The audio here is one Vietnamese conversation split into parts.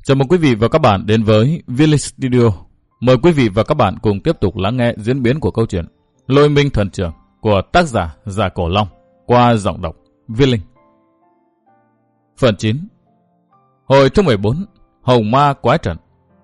Chào mừng quý vị và các bạn đến với Village Studio. Mời quý vị và các bạn cùng tiếp tục lắng nghe diễn biến của câu chuyện Lôi Minh Thần Trưởng của tác giả Giả Cổ Long qua giọng đọc Viết Linh. Phần 9. Hồi thứ 14, Hồng Ma Quái Trận.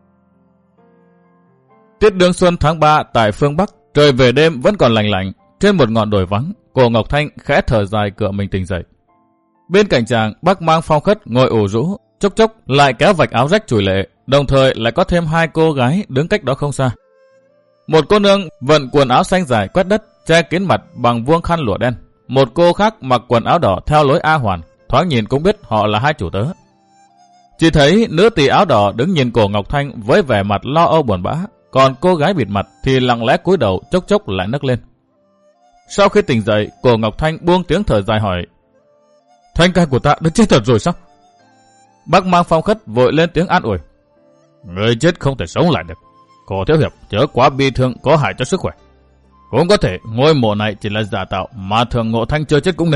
Tiết đương xuân tháng 3 tại phương Bắc, trời về đêm vẫn còn lạnh lạnh. Trên một ngọn đồi vắng, Cổ Ngọc Thanh khẽ thở dài cựa mình tỉnh dậy. Bên cạnh chàng, bác Mang Phong Khất ngồi ủ rũ, chốc chốc lại kéo vạch áo rách chùi lệ, đồng thời lại có thêm hai cô gái đứng cách đó không xa. Một cô nương vận quần áo xanh dài quét đất, che kín mặt bằng vuông khăn lụa đen. Một cô khác mặc quần áo đỏ theo lối A Hoàn, thoáng nhìn cũng biết họ là hai chủ tớ. Chỉ thấy nữ tỳ áo đỏ đứng nhìn Cổ Ngọc Thanh với vẻ mặt lo âu buồn bã, còn cô gái bịt mặt thì lặng lẽ cúi đầu chốc chốc lại nấc lên. Sau khi tỉnh dậy, Cổ Ngọc Thanh buông tiếng thở dài hỏi: Thanh ca của ta đã chết thật rồi sao? Bác Mang Phong Khất vội lên tiếng an ủi: Người chết không thể sống lại được. Cổ thiếu hiệp chớ quá bi thương có hại cho sức khỏe. Cũng có thể ngôi mộ này chỉ là giả tạo mà Thường Ngộ Thanh chưa chết cũng nên.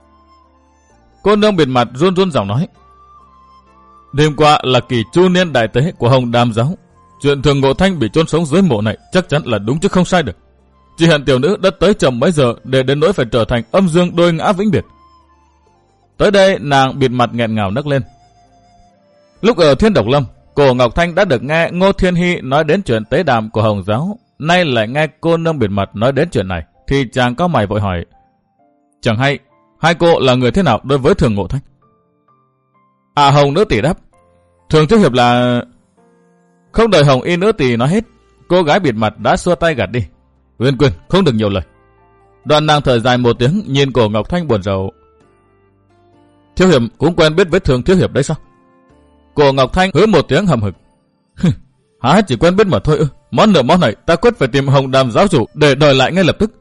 Cô nương bịt mặt run run giọng nói: Đêm qua là kỳ chu niên đại tế của Hồng Đàm giáo. Chuyện Thường Ngộ Thanh bị chôn sống dưới mộ này chắc chắn là đúng chứ không sai được. Chỉ hận tiểu nữ đã tới chậm mấy giờ để đến nỗi phải trở thành âm dương đôi ngã vĩnh biệt. Tới đây nàng bịt mặt nghẹn ngào nấc lên. Lúc ở Thiên Độc Lâm, Cổ Ngọc Thanh đã được nghe Ngô Thiên Hy nói đến chuyện tế đàm của Hồng giáo, nay lại nghe cô nương bịt mặt nói đến chuyện này, thì chàng cao mày vội hỏi: Chẳng hay hai cô là người thế nào đối với Thường Ngộ Thanh? Hồng nữ tỷ đáp: Thường thiếu hiệp là... Không đợi Hồng y nữ tỷ nói hết, cô gái bịt mặt đã xua tay gạt đi: Uyên Quyên, không được nhiều lời. Đoạn nàng thở dài một tiếng, nhìn Cổ Ngọc Thanh buồn rầu: Thiếu hiệp cũng quen biết với Thường thiếu hiệp đấy sao? Cổ Ngọc Thanh hứ một tiếng hầm hực: Hả, chỉ quen biết mà thôi ư? Món nợ món này ta quyết phải tìm Hồng Đàm giáo chủ để đòi lại ngay lập tức.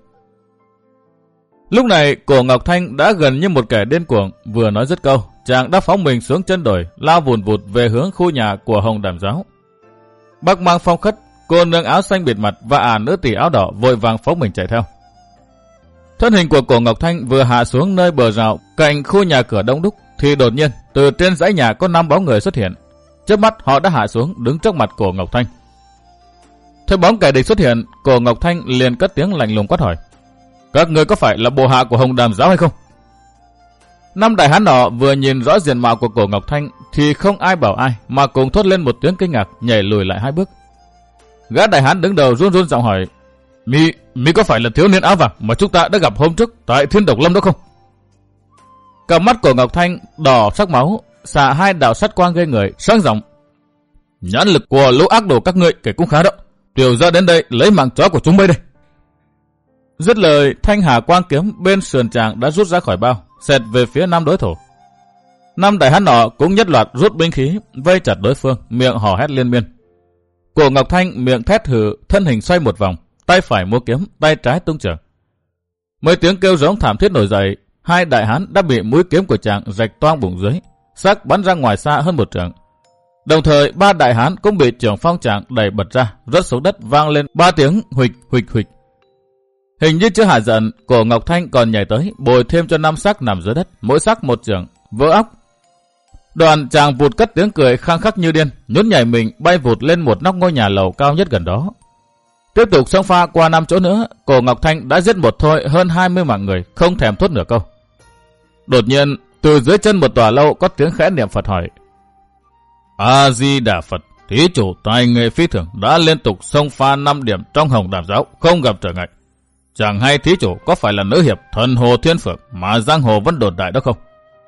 Lúc này Cổ Ngọc Thanh đã gần như một kẻ điên cuồng, vừa nói dứt câu, chàng đã phóng mình xuống chân đồi, lao vùn vụt về hướng khu nhà của Hồng Đàm giáo. Bác Mang Phong Khất, cô nương áo xanh bịt mặt và nữ tỷ áo đỏ vội vàng phóng mình chạy theo. Thân hình của Cổ Ngọc Thanh vừa hạ xuống nơi bờ rào cạnh khu nhà cửa đông đúc, thì đột nhiên từ trên dãy nhà có 5 bóng người xuất hiện. Chớp mắt họ đã hạ xuống đứng trước mặt Cổ Ngọc Thanh. Thấy bóng kẻ địch xuất hiện, Cổ Ngọc Thanh liền cất tiếng lạnh lùng quát hỏi: Các người có phải là bộ hạ của Hồng Đàm giáo hay không? 5 đại hán nọ vừa nhìn rõ diện mạo của Cổ Ngọc Thanh thì không ai bảo ai mà cùng thốt lên một tiếng kinh ngạc, nhảy lùi lại 2 bước. Gã đại hán đứng đầu run run giọng hỏi: Mi có phải là thiếu niên áo vàng mà chúng ta đã gặp hôm trước tại Thiên Độc Lâm đó không? Cặp mắt của Ngọc Thanh đỏ sắc máu, xạ 2 đạo sắt quang ghê người, sáng giọng: Nhãn lực của lũ ác đồ các ngươi kể cũng khá đó. Tiểu ra đến đây lấy mạng chó của chúng bây đây. Dứt lời, thanh hà quang kiếm bên sườn chàng đã rút ra khỏi bao, xẹt về phía 5 đối thủ. 5 đại hán nọ cũng nhất loạt rút binh khí, vây chặt đối phương, miệng hò hét liên miên. Cổ Ngọc Thanh miệng thét hừ, thân hình xoay một vòng, tay phải múa kiếm, tay trái tung trường. Mấy tiếng kêu rống thảm thiết nổi dậy, 2 đại hán đã bị mũi kiếm của chàng rạch toang bụng dưới, xác bắn ra ngoài xa hơn 1 trượng. Đồng thời 3 đại hán cũng bị trưởng phong chàng đẩy bật ra, rớt xuống đất vang lên 3 tiếng huỵch huỵch huỵch. Hình như chưa hạ giận, Cổ Ngọc Thanh còn nhảy tới bồi thêm cho 5 xác nằm dưới đất, mỗi xác 1 trượng, vỡ óc. Đoàn chàng vụt cất tiếng cười khang khắc như điên, nhún nhảy mình bay vụt lên một nóc ngôi nhà lầu cao nhất gần đó. Tiếp tục xông pha qua 5 chỗ nữa, Cổ Ngọc Thanh đã giết một thôi hơn 20 mạng người, không thèm thốt nửa câu. Đột nhiên, từ dưới chân một tòa lâu có tiếng khẽ niệm Phật hỏi: A Di Đà Phật, thí chủ tài nghệ phi thường đã liên tục xông pha 5 điểm trong Hồng Đàm giáo, không gặp trở ngại. Chẳng hay thí chủ có phải là nữ hiệp thần hồ Thiên Phượng mà giang hồ vẫn đồn đại đó không?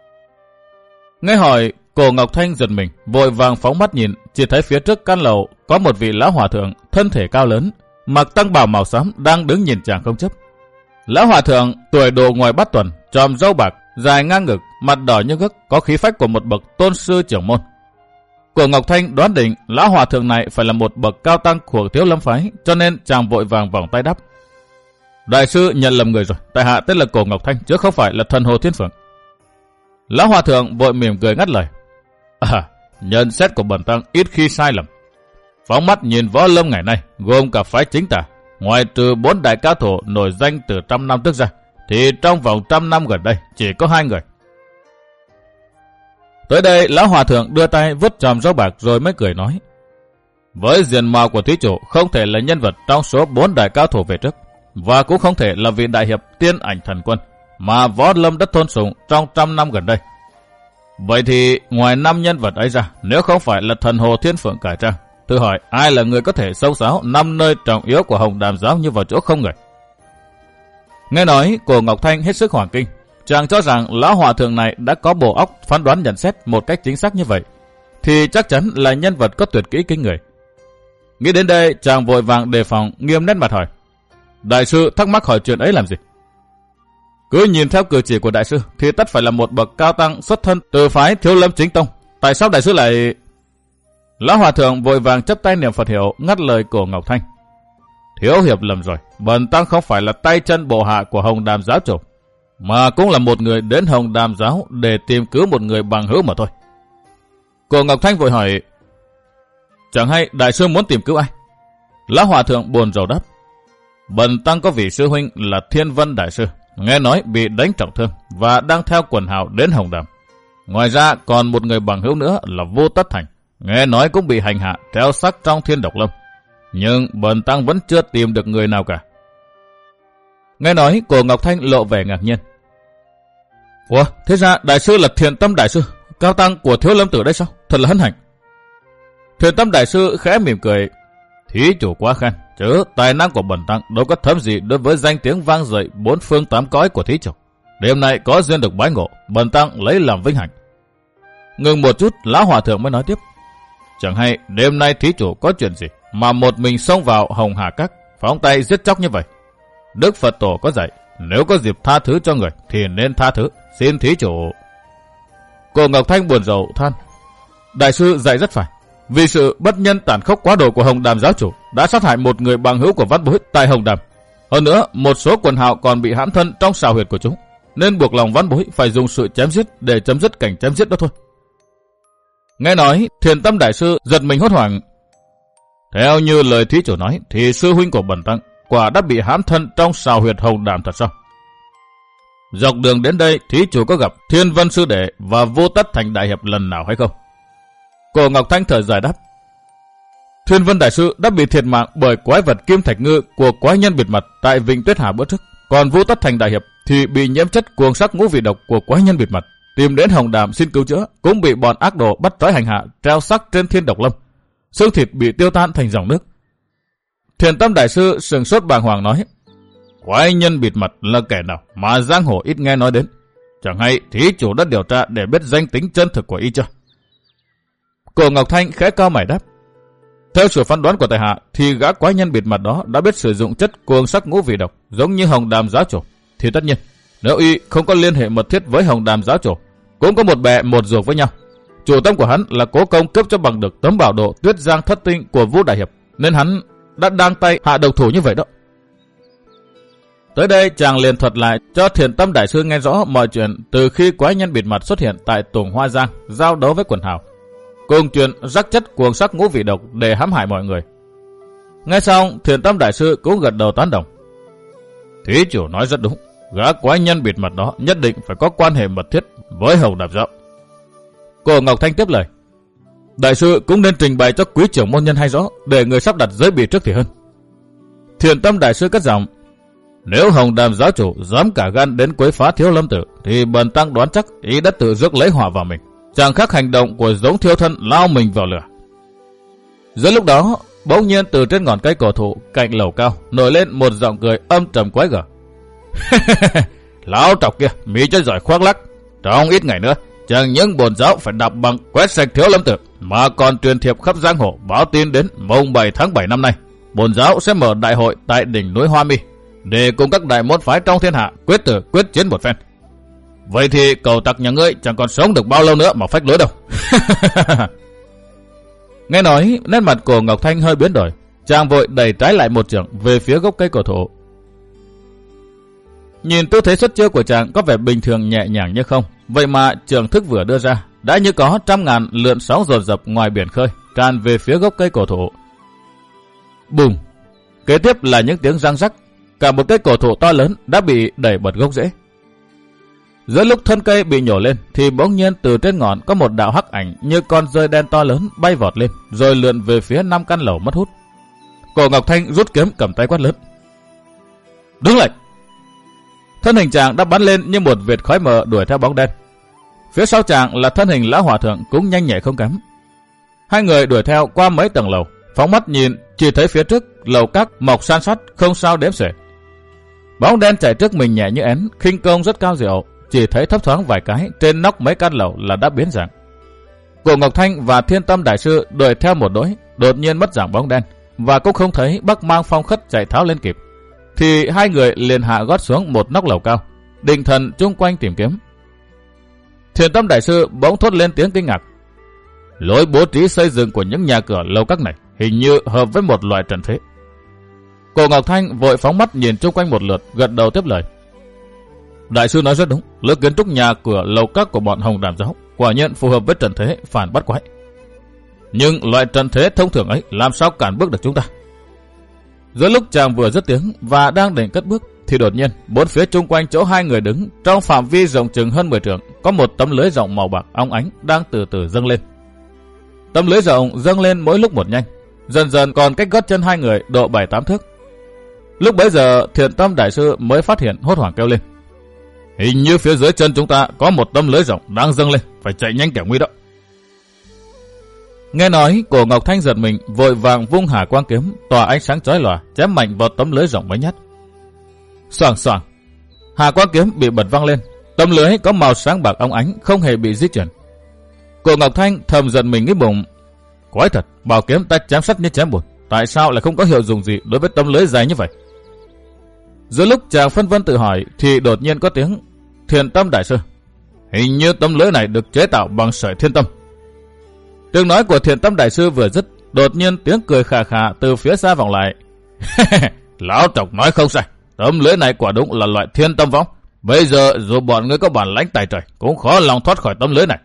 Nghe hỏi, Cổ Ngọc Thanh giật mình, vội vàng phóng mắt nhìn, chỉ thấy phía trước căn lầu có một vị lão hòa thượng thân thể cao lớn, mặc tăng bào màu xám đang đứng nhìn chàng không chấp. Lão hòa thượng tuổi độ ngoài bát tuần, tròm râu bạc, dài ngang ngực, mặt đỏ như gấc, có khí phách của một bậc tôn sư trưởng môn. Cổ Ngọc Thanh đoán định lão hòa thượng này phải là một bậc cao tăng của Thiếu Lâm phái, cho nên chàng vội vàng vòng tay đáp: Đại sư nhận lầm người rồi, tại hạ tên là Cổ Ngọc Thanh chứ không phải là thần hồ Thiên Phượng. Lão hòa thượng vội mỉm cười ngắt lời: Nhận xét của bần tăng ít khi sai lầm. Phóng mắt nhìn võ lâm ngày nay, gồm cả phái chính tà, ngoài trừ 4 đại cao thủ nổi danh từ 100 năm trước ra, thì trong vòng 100 năm gần đây chỉ có 2 người. Tới đây lão hòa thượng đưa tay vuốt chòm râu bạc rồi mới cười nói. Với diện mạo của thí chủ không thể là nhân vật trong số 4 đại cao thủ về trước, và cũng không thể là vị đại hiệp tiên ảnh thần quân mà võ lâm đất thôn sùng trong 100 năm gần đây. Vậy thì ngoài 5 nhân vật ấy ra, nếu không phải là thần hồ thiên phượng cải trang, tự hỏi ai là người có thể xông xáo 5 nơi trọng yếu của Hồng Đàm giáo như vào chỗ không người? Nghe nói cô Ngọc Thanh hết sức hoảng kinh, chàng cho rằng lão hòa thượng này đã có bộ óc phán đoán nhận xét một cách chính xác như vậy, thì chắc chắn là nhân vật có tuyệt kỹ kinh người. Nghĩ đến đây, chàng vội vàng đề phòng, nghiêm nét mặt hỏi. Đại sư thắc mắc hỏi chuyện ấy làm gì? Cứ nhìn theo cử chỉ của đại sư thì tất phải là một bậc cao tăng xuất thân từ phái Thiếu Lâm Chính Tông. Tại sao đại sư lại... Lão hòa thượng vội vàng chắp tay niệm Phật hiệu, ngắt lời cổ Ngọc Thanh. Thiếu hiệp lầm rồi, bần tăng không phải là tay chân bộ hạ của Hồng Đàm giáo chủ, mà cũng là một người đến Hồng Đàm giáo để tìm cứu một người bằng hữu mà thôi. Cổ Ngọc Thanh vội hỏi, chẳng hay đại sư muốn tìm cứu ai? Lão hòa thượng buồn rầu đáp, bần tăng có vị sư huynh là Thiên Vân đại sư, nghe nói bị đánh trọng thương và đang theo quần hào đến Hồng Đàm. Ngoài ra còn một người bằng hữu nữa là Vô Tất Thành, nghe nói cũng bị hành hạ treo xác trong Thiên Độc Lâm, nhưng bần tăng vẫn chưa tìm được người nào cả. Nghe nói cô Ngọc Thanh lộ vẻ ngạc nhiên. Ủa, thế ra đại sư là Thiện Tâm đại sư, cao tăng của Thiếu Lâm tử đấy sao? Thật là hân hạnh. Thiện Tâm đại sư khẽ mỉm cười. Thí chủ quá khen, chứ tài năng của bần tăng đâu có thấm gì đối với danh tiếng vang dậy 4 phương 8 cõi của thí chủ. Đêm nay có duyên được bái ngộ, bần tăng lấy làm vinh hạnh. Ngừng một chút, lão hòa thượng mới nói tiếp. Chẳng hay đêm nay thí chủ có chuyện gì mà một mình xông vào Hồng Hà Các, phóng tay giết chóc như vậy? Đức Phật tổ có dạy, nếu có dịp tha thứ cho người thì nên tha thứ, xin thí chủ. Cô Ngọc Thanh buồn rầu than. Đại sư dạy rất phải. Vì sự bất nhân tàn khốc quá độ của Hồng Đàm giáo chủ đã sát hại một người bằng hữu của Văn Bối tại Hồng Đàm. Hơn nữa, một số quần hào còn bị hãm thân trong sào huyệt của chúng, nên buộc lòng Văn Bối phải dùng sự chém giết để chấm dứt cảnh chém giết đó thôi. Nghe nói, Thiền Tâm đại sư giật mình hốt hoảng. Theo như lời thí chủ nói, thì sư huynh của bần tăng quả đã bị hãm thân trong sào huyệt Hồng Đàm thật sao? Dọc đường đến đây, thí chủ có gặp Thiên Vân sư đệ và Vô Tất Thành đại hiệp lần nào hay không? Cô Ngọc Thanh thở dài đáp. Thiên Vân đại sư đã bị thiệt mạng bởi quái vật Kim Thạch Ngư của quái nhân bịt mặt tại Vịnh Tuyết Hà bữa trước. Còn Vô Tất Thành đại hiệp thì bị nhiễm chất cuồng sắc ngũ vị độc của quái nhân bịt mặt, tìm đến Hồng Đàm xin cứu chữa, cũng bị bọn ác đồ bắt trói hành hạ, treo xác trên Thiên Độc Lâm, xương thịt bị tiêu tan thành dòng nước. Thiền Tâm đại sư sừng sốt bàng hoàng nói. Quái nhân bịt mặt là kẻ nào mà giang hồ ít nghe nói đến? Chẳng hay thí chủ đã điều tra để biết danh tính chân thực của y chưa? Cô Ngọc Thanh khẽ cao mày đáp. Theo sự phán đoán của tại hạ thì gã quái nhân bịt mặt đó đã biết sử dụng chất cuồng sắc ngũ vị độc giống như Hồng Đàm giáo chủ, thì tất nhiên nếu y không có liên hệ mật thiết với Hồng Đàm giáo chủ, cũng có một bè một ruột với nhau. Chủ tâm của hắn là cố công cướp cho bằng được tấm bảo độ Tuyết Giang thất tinh của Vũ đại hiệp, nên hắn đã đang tay hạ độc thủ như vậy đó. Tới đây chàng liền thuật lại cho Thiền Tâm đại sư nghe rõ mọi chuyện từ khi quái nhân bịt mặt xuất hiện tại Tùng Hoa Giang giao đấu với quần hào, cùng chuyện rắc chất cuồng sắc ngũ vị độc để hãm hại mọi người. Nghe xong, Thiền Tâm đại sư cũng gật đầu tán đồng. Thí chủ nói rất đúng, gã quái nhân bịt mặt đó nhất định phải có quan hệ mật thiết với Hồng Đàm giáo. Cô Ngọc Thanh tiếp lời. Đại sư cũng nên trình bày cho quý trưởng môn nhân hay rõ, để người sắp đặt giới bị trước thì hơn. Thiền Tâm đại sư cất giọng. Nếu Hồng Đàm giáo chủ dám cả gan đến quấy phá Thiếu Lâm tử, thì bần tăng đoán chắc ý đã tự rước lấy họa vào mình, chẳng khác hành động của giống thiêu thân lao mình vào lửa. Giữa lúc đó, bỗng nhiên từ trên ngọn cây cổ thụ cạnh lầu cao nổi lên một giọng cười âm trầm quái gở. Lão trọc kia, mỹ cho giỏi khoác lác. Trong ít ngày nữa, chẳng những bổn giáo phải đạp bằng quét sạch Thiếu Lâm tử, mà còn truyền thiệp khắp giang hồ báo tin đến mùng 7 tháng 7 năm nay, bổn giáo sẽ mở đại hội tại đỉnh núi Hoa Mi, để cùng các đại môn phái trong thiên hạ quyết tử quyết chiến một phen. Vậy thì cầu tặc nhà ngươi chẳng còn sống được bao lâu nữa mà phách lối đâu. Nghe nói, nét mặt của Ngọc Thanh hơi biến đổi, chàng vội đẩy trái lại một chưởng về phía gốc cây cổ thụ. Nhìn tư thế xuất chiêu của chàng có vẻ bình thường nhẹ nhàng như không, vậy mà trường thức vừa đưa ra đã như có trăm ngàn lượn sóng dồn dập ngoài biển khơi tràn về phía gốc cây cổ thụ. Bùm! Kế tiếp là những tiếng răng rắc, cả một cây cổ thụ to lớn đã bị đẩy bật gốc rễ. Giữa lúc thân cây bị nhổ lên thì bỗng nhiên từ trên ngọn có một đạo hắc ảnh như con rơi đen to lớn bay vọt lên, rồi lượn về phía 5 căn lầu mất hút. Cổ Ngọc Thanh rút kiếm cầm tay quát lớn: "Đứng lại!" Thân hình chàng đã bắn lên như một vệt khói mờ đuổi theo bóng đen. Phía sau chàng là thân hình lão hòa thượng cũng nhanh nhạy không kém. Hai người đuổi theo qua mấy tầng lầu, phóng mắt nhìn chỉ thấy phía trước lầu các mọc san sát không sao đếm xuể. Bóng đen chạy trước mình nhẹ như én, khinh công rất cao diệu, chỉ thấy thấp thoáng vài cái trên nóc mấy căn lầu là đã biến dạng. Cổ Ngọc Thanh và Thiên Tâm Đại Sư đuổi theo một đuổi, đột nhiên mất dạng bóng đen và cũng không thấy Bắc Mang Phong Khất chạy tháo lên kịp, thì hai người liền hạ gót xuống một nóc lầu cao, định thần chung quanh tìm kiếm. Thiên Tâm Đại Sư bỗng thốt lên tiếng kinh ngạc: "Lối bố trí xây dựng của những nhà cửa lầu các này hình như hợp với một loại trận thế." Cổ Ngọc Thanh vội phóng mắt nhìn chung quanh một lượt, gật đầu tiếp lời: "Đại sư nói rất đúng, lối kiến trúc nhà cửa lầu các của bọn Hồng Đàm giáo quả nhiên phù hợp với trận thế phản bắt quái. Nhưng loại trận thế thông thường ấy làm sao cản bước được chúng ta?" Giữa lúc chàng vừa dứt tiếng và đang định cất bước thì đột nhiên bốn phía chung quanh chỗ hai người đứng, trong phạm vi rộng chừng hơn 10 trượng, có một tấm lưới rộng màu bạc óng ánh đang từ từ dâng lên. Tấm lưới rộng dâng lên mỗi lúc một nhanh, dần dần còn cách gót chân hai người độ 7-8 thước. Lúc bấy giờ Thiện Tâm Đại Sư mới phát hiện, hốt hoảng kêu lên: "Hình như phía dưới chân chúng ta có một tấm lưới rộng đang dâng lên, phải chạy nhanh kẻo nguy đó." Nghe nói, Cổ Ngọc Thanh giật mình, vội vàng vung Hà Quang kiếm tỏa ánh sáng chói lòa chém mạnh vào tấm lưới rộng mấy nhát. Xoàng xoàng, Hà Quang kiếm bị bật văng lên, tấm lưới có màu sáng bạc óng ánh không hề bị di chuyển. Cổ Ngọc Thanh thầm giận mình nghĩ bụng: quái thật, bảo kiếm ta chém sắt như chém bùn, tại sao lại không có hiệu dụng gì đối với tấm lưới dài như vậy? Giữa lúc chàng phân vân tự hỏi thì đột nhiên có tiếng: "Thiện Tâm Đại Sư, hình như tấm lưới này được chế tạo bằng sợi thiên tâm." Tiếng nói của Thiện Tâm Đại Sư vừa dứt, đột nhiên tiếng cười khà khà từ phía xa vọng lại: "Lão Trọc nói không sai, tấm lưới này quả đúng là loại thiên tâm võng. Bây giờ dù bọn ngươi có bản lãnh tài trời cũng khó lòng thoát khỏi tấm lưới này."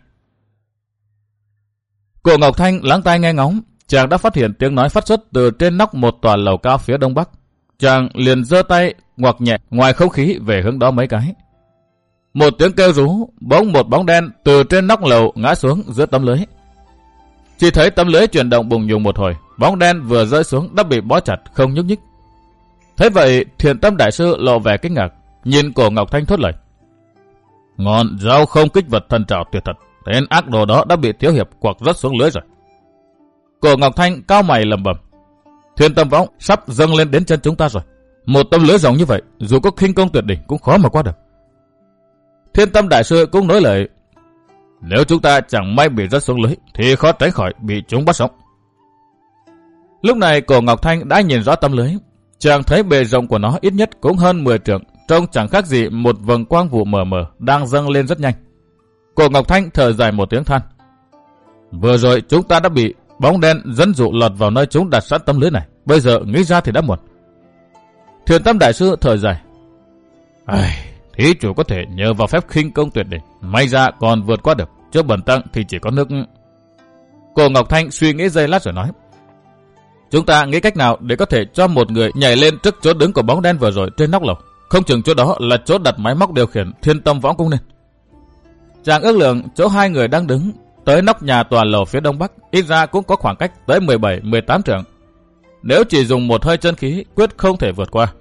Cổ Ngọc Thanh lắng tai nghe ngóng, chàng đã phát hiện tiếng nói phát xuất từ trên nóc một tòa lầu cao phía đông bắc. Chàng liền giơ tay ngoặc nhẹ ngoài không khí về hướng đó mấy cái. Một tiếng kêu rú, bỗng một bóng đen từ trên nóc lầu ngã xuống giữa tấm lưới. Chỉ thấy tấm lưới chuyển động bùng nhùng một hồi, bóng đen vừa rơi xuống đã bị bó chặt không nhúc nhích. Thế vậy, Thiện Tâm Đại Sư lộ vẻ kinh ngạc, nhìn Cổ Ngọc Thanh thốt lời: "Ngọn dao không kích vật thần trảo tuyệt thật, tên ác đồ đó đã bị Thiếu Hiệp quặc rớt xuống lưới rồi." Cổ Ngọc Thanh cao mày lẩm bẩm: "Thiên tâm võng sắp dâng lên đến chân chúng ta rồi. Một tấm lưới rộng như vậy, dù có khinh công tuyệt đỉnh cũng khó mà qua được." Thiên Tâm Đại Sư cũng nói lời: "Nếu chúng ta chẳng may bị rớt xuống lưới thì khó tránh khỏi bị chúng bắt sống." Lúc này Cổ Ngọc Thanh đã nhìn rõ tấm lưới, chàng thấy bề rộng của nó ít nhất cũng hơn 10 trượng, trông chẳng khác gì một vầng quang vụ mờ mờ đang dâng lên rất nhanh. Cổ Ngọc Thanh thở dài một tiếng than: "Vừa rồi chúng ta đã bị bóng đen dẫn dụ lọt vào nơi chúng đặt sẵn tấm lưới này, bây giờ nghĩ ra thì đã muộn." Thiện Tâm Đại Sư thở dài: "Thí chủ có thể nhờ vào phép khinh công tuyệt đỉnh, may ra còn vượt qua được, chứ bần tăng thì chỉ có nước." Cổ Ngọc Thanh suy nghĩ giây lát rồi nói: "Chúng ta nghĩ cách nào để có thể cho một người nhảy lên trước chỗ đứng của bóng đen vừa rồi trên nóc lầu, không chừng chỗ đó là chỗ đặt máy móc điều khiển thiên tâm võng cũng nên." Chàng ước lượng chỗ hai người đang đứng tới nóc nhà tòa lầu phía đông bắc ít ra cũng có khoảng cách tới 17-18 trượng. Nếu chỉ dùng một hơi chân khí quyết không thể vượt qua.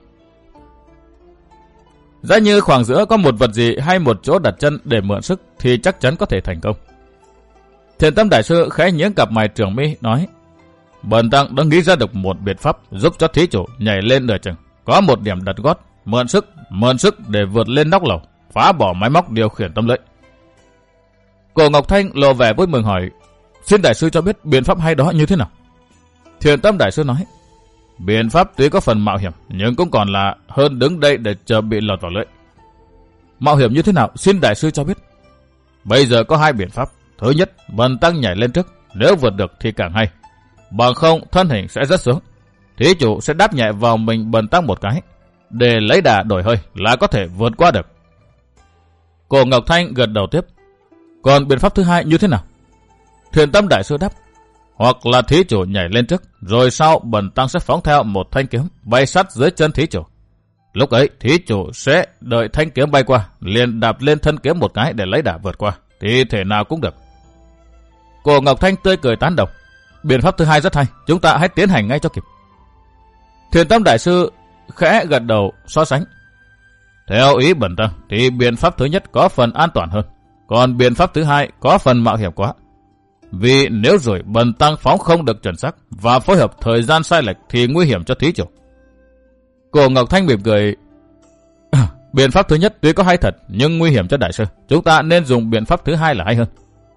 Giá như khoảng giữa có một vật gì hay một chỗ đặt chân để mượn sức thì chắc chắn có thể thành công. Thiện Tâm Đại Sư khẽ nhướng cặp mày trưởng mi nói: "Bần tăng đã nghĩ ra được một biện pháp giúp cho thí chủ nhảy lên nửa chừng, có một điểm đặt gót, mượn sức để vượt lên nóc lầu, phá bỏ máy móc điều khiển tấm lưới." Cổ Ngọc Thanh lộ vẻ vui mừng hỏi: "Xin Đại Sư cho biết biện pháp hay đó như thế nào?" Thiện Tâm Đại Sư nói: "Biện pháp tuy có phần mạo hiểm, nhưng cũng còn là hơn đứng đây để chờ bị lọt vào lưới." "Mạo hiểm như thế nào, xin Đại Sư cho biết?" "Bây giờ có hai biện pháp. Thứ nhất, bần tăng nhảy lên trước, nếu vượt được thì càng hay. Bằng không, thân hình sẽ rớt xuống. Thí chủ sẽ đáp nhẹ vào mình bần tăng một cái, để lấy đà đổi hơi là có thể vượt qua được." Cổ Ngọc Thanh gật đầu tiếp: "Còn biện pháp thứ hai như thế nào?" Thiện Tâm Đại Sư đáp: "Hoặc là thí chủ nhảy lên trước, rồi sau bần tăng sẽ phóng theo một thanh kiếm bay sát dưới chân thí chủ. Lúc ấy thí chủ sẽ đợi thanh kiếm bay qua, liền đạp lên thân kiếm một cái để lấy đà vượt qua, thì thể nào cũng được. Cổ Ngọc Thanh tươi cười tán đồng. Biện pháp thứ hai rất hay, chúng ta hãy tiến hành ngay cho kịp. Thiền Tâm Đại Sư khẽ gật đầu so sánh. Theo ý bần tăng thì biện pháp thứ nhất có phần an toàn hơn, còn biện pháp thứ hai có phần mạo hiểm quá. Vì nếu rồi bần tăng phóng không được chuẩn xác và phối hợp thời gian sai lệch thì nguy hiểm cho thí chủ. Cổ Ngọc Thanh mỉm cười. Biện pháp thứ nhất tuy có hay thật nhưng nguy hiểm cho đại sư. Chúng ta nên dùng biện pháp thứ hai là hay hơn.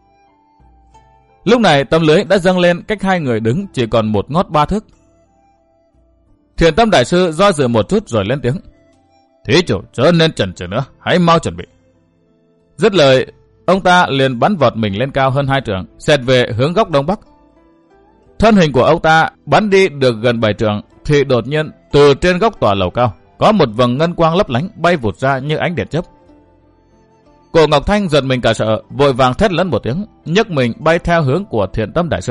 Lúc này tấm lưới đã dâng lên cách hai người đứng chỉ còn một ngót 3 thước. Thiền Tâm Đại Sư do dự một chút rồi lên tiếng. Thí chủ chớ nên chần chừ nữa, hãy mau chuẩn bị. Dứt lời, ông ta liền bắn vọt mình lên cao hơn 2 trượng, xẹt về hướng góc đông bắc. Thân hình của ông ta bắn đi được gần 7 trượng thì đột nhiên từ trên góc tòa lầu cao có một vầng ngân quang lấp lánh bay vụt ra như ánh điện chớp. Cổ Ngọc Thanh giật mình cả sợ, vội vàng thét lớn một tiếng, nhấc mình bay theo hướng của Thiền Tâm Đại Sư.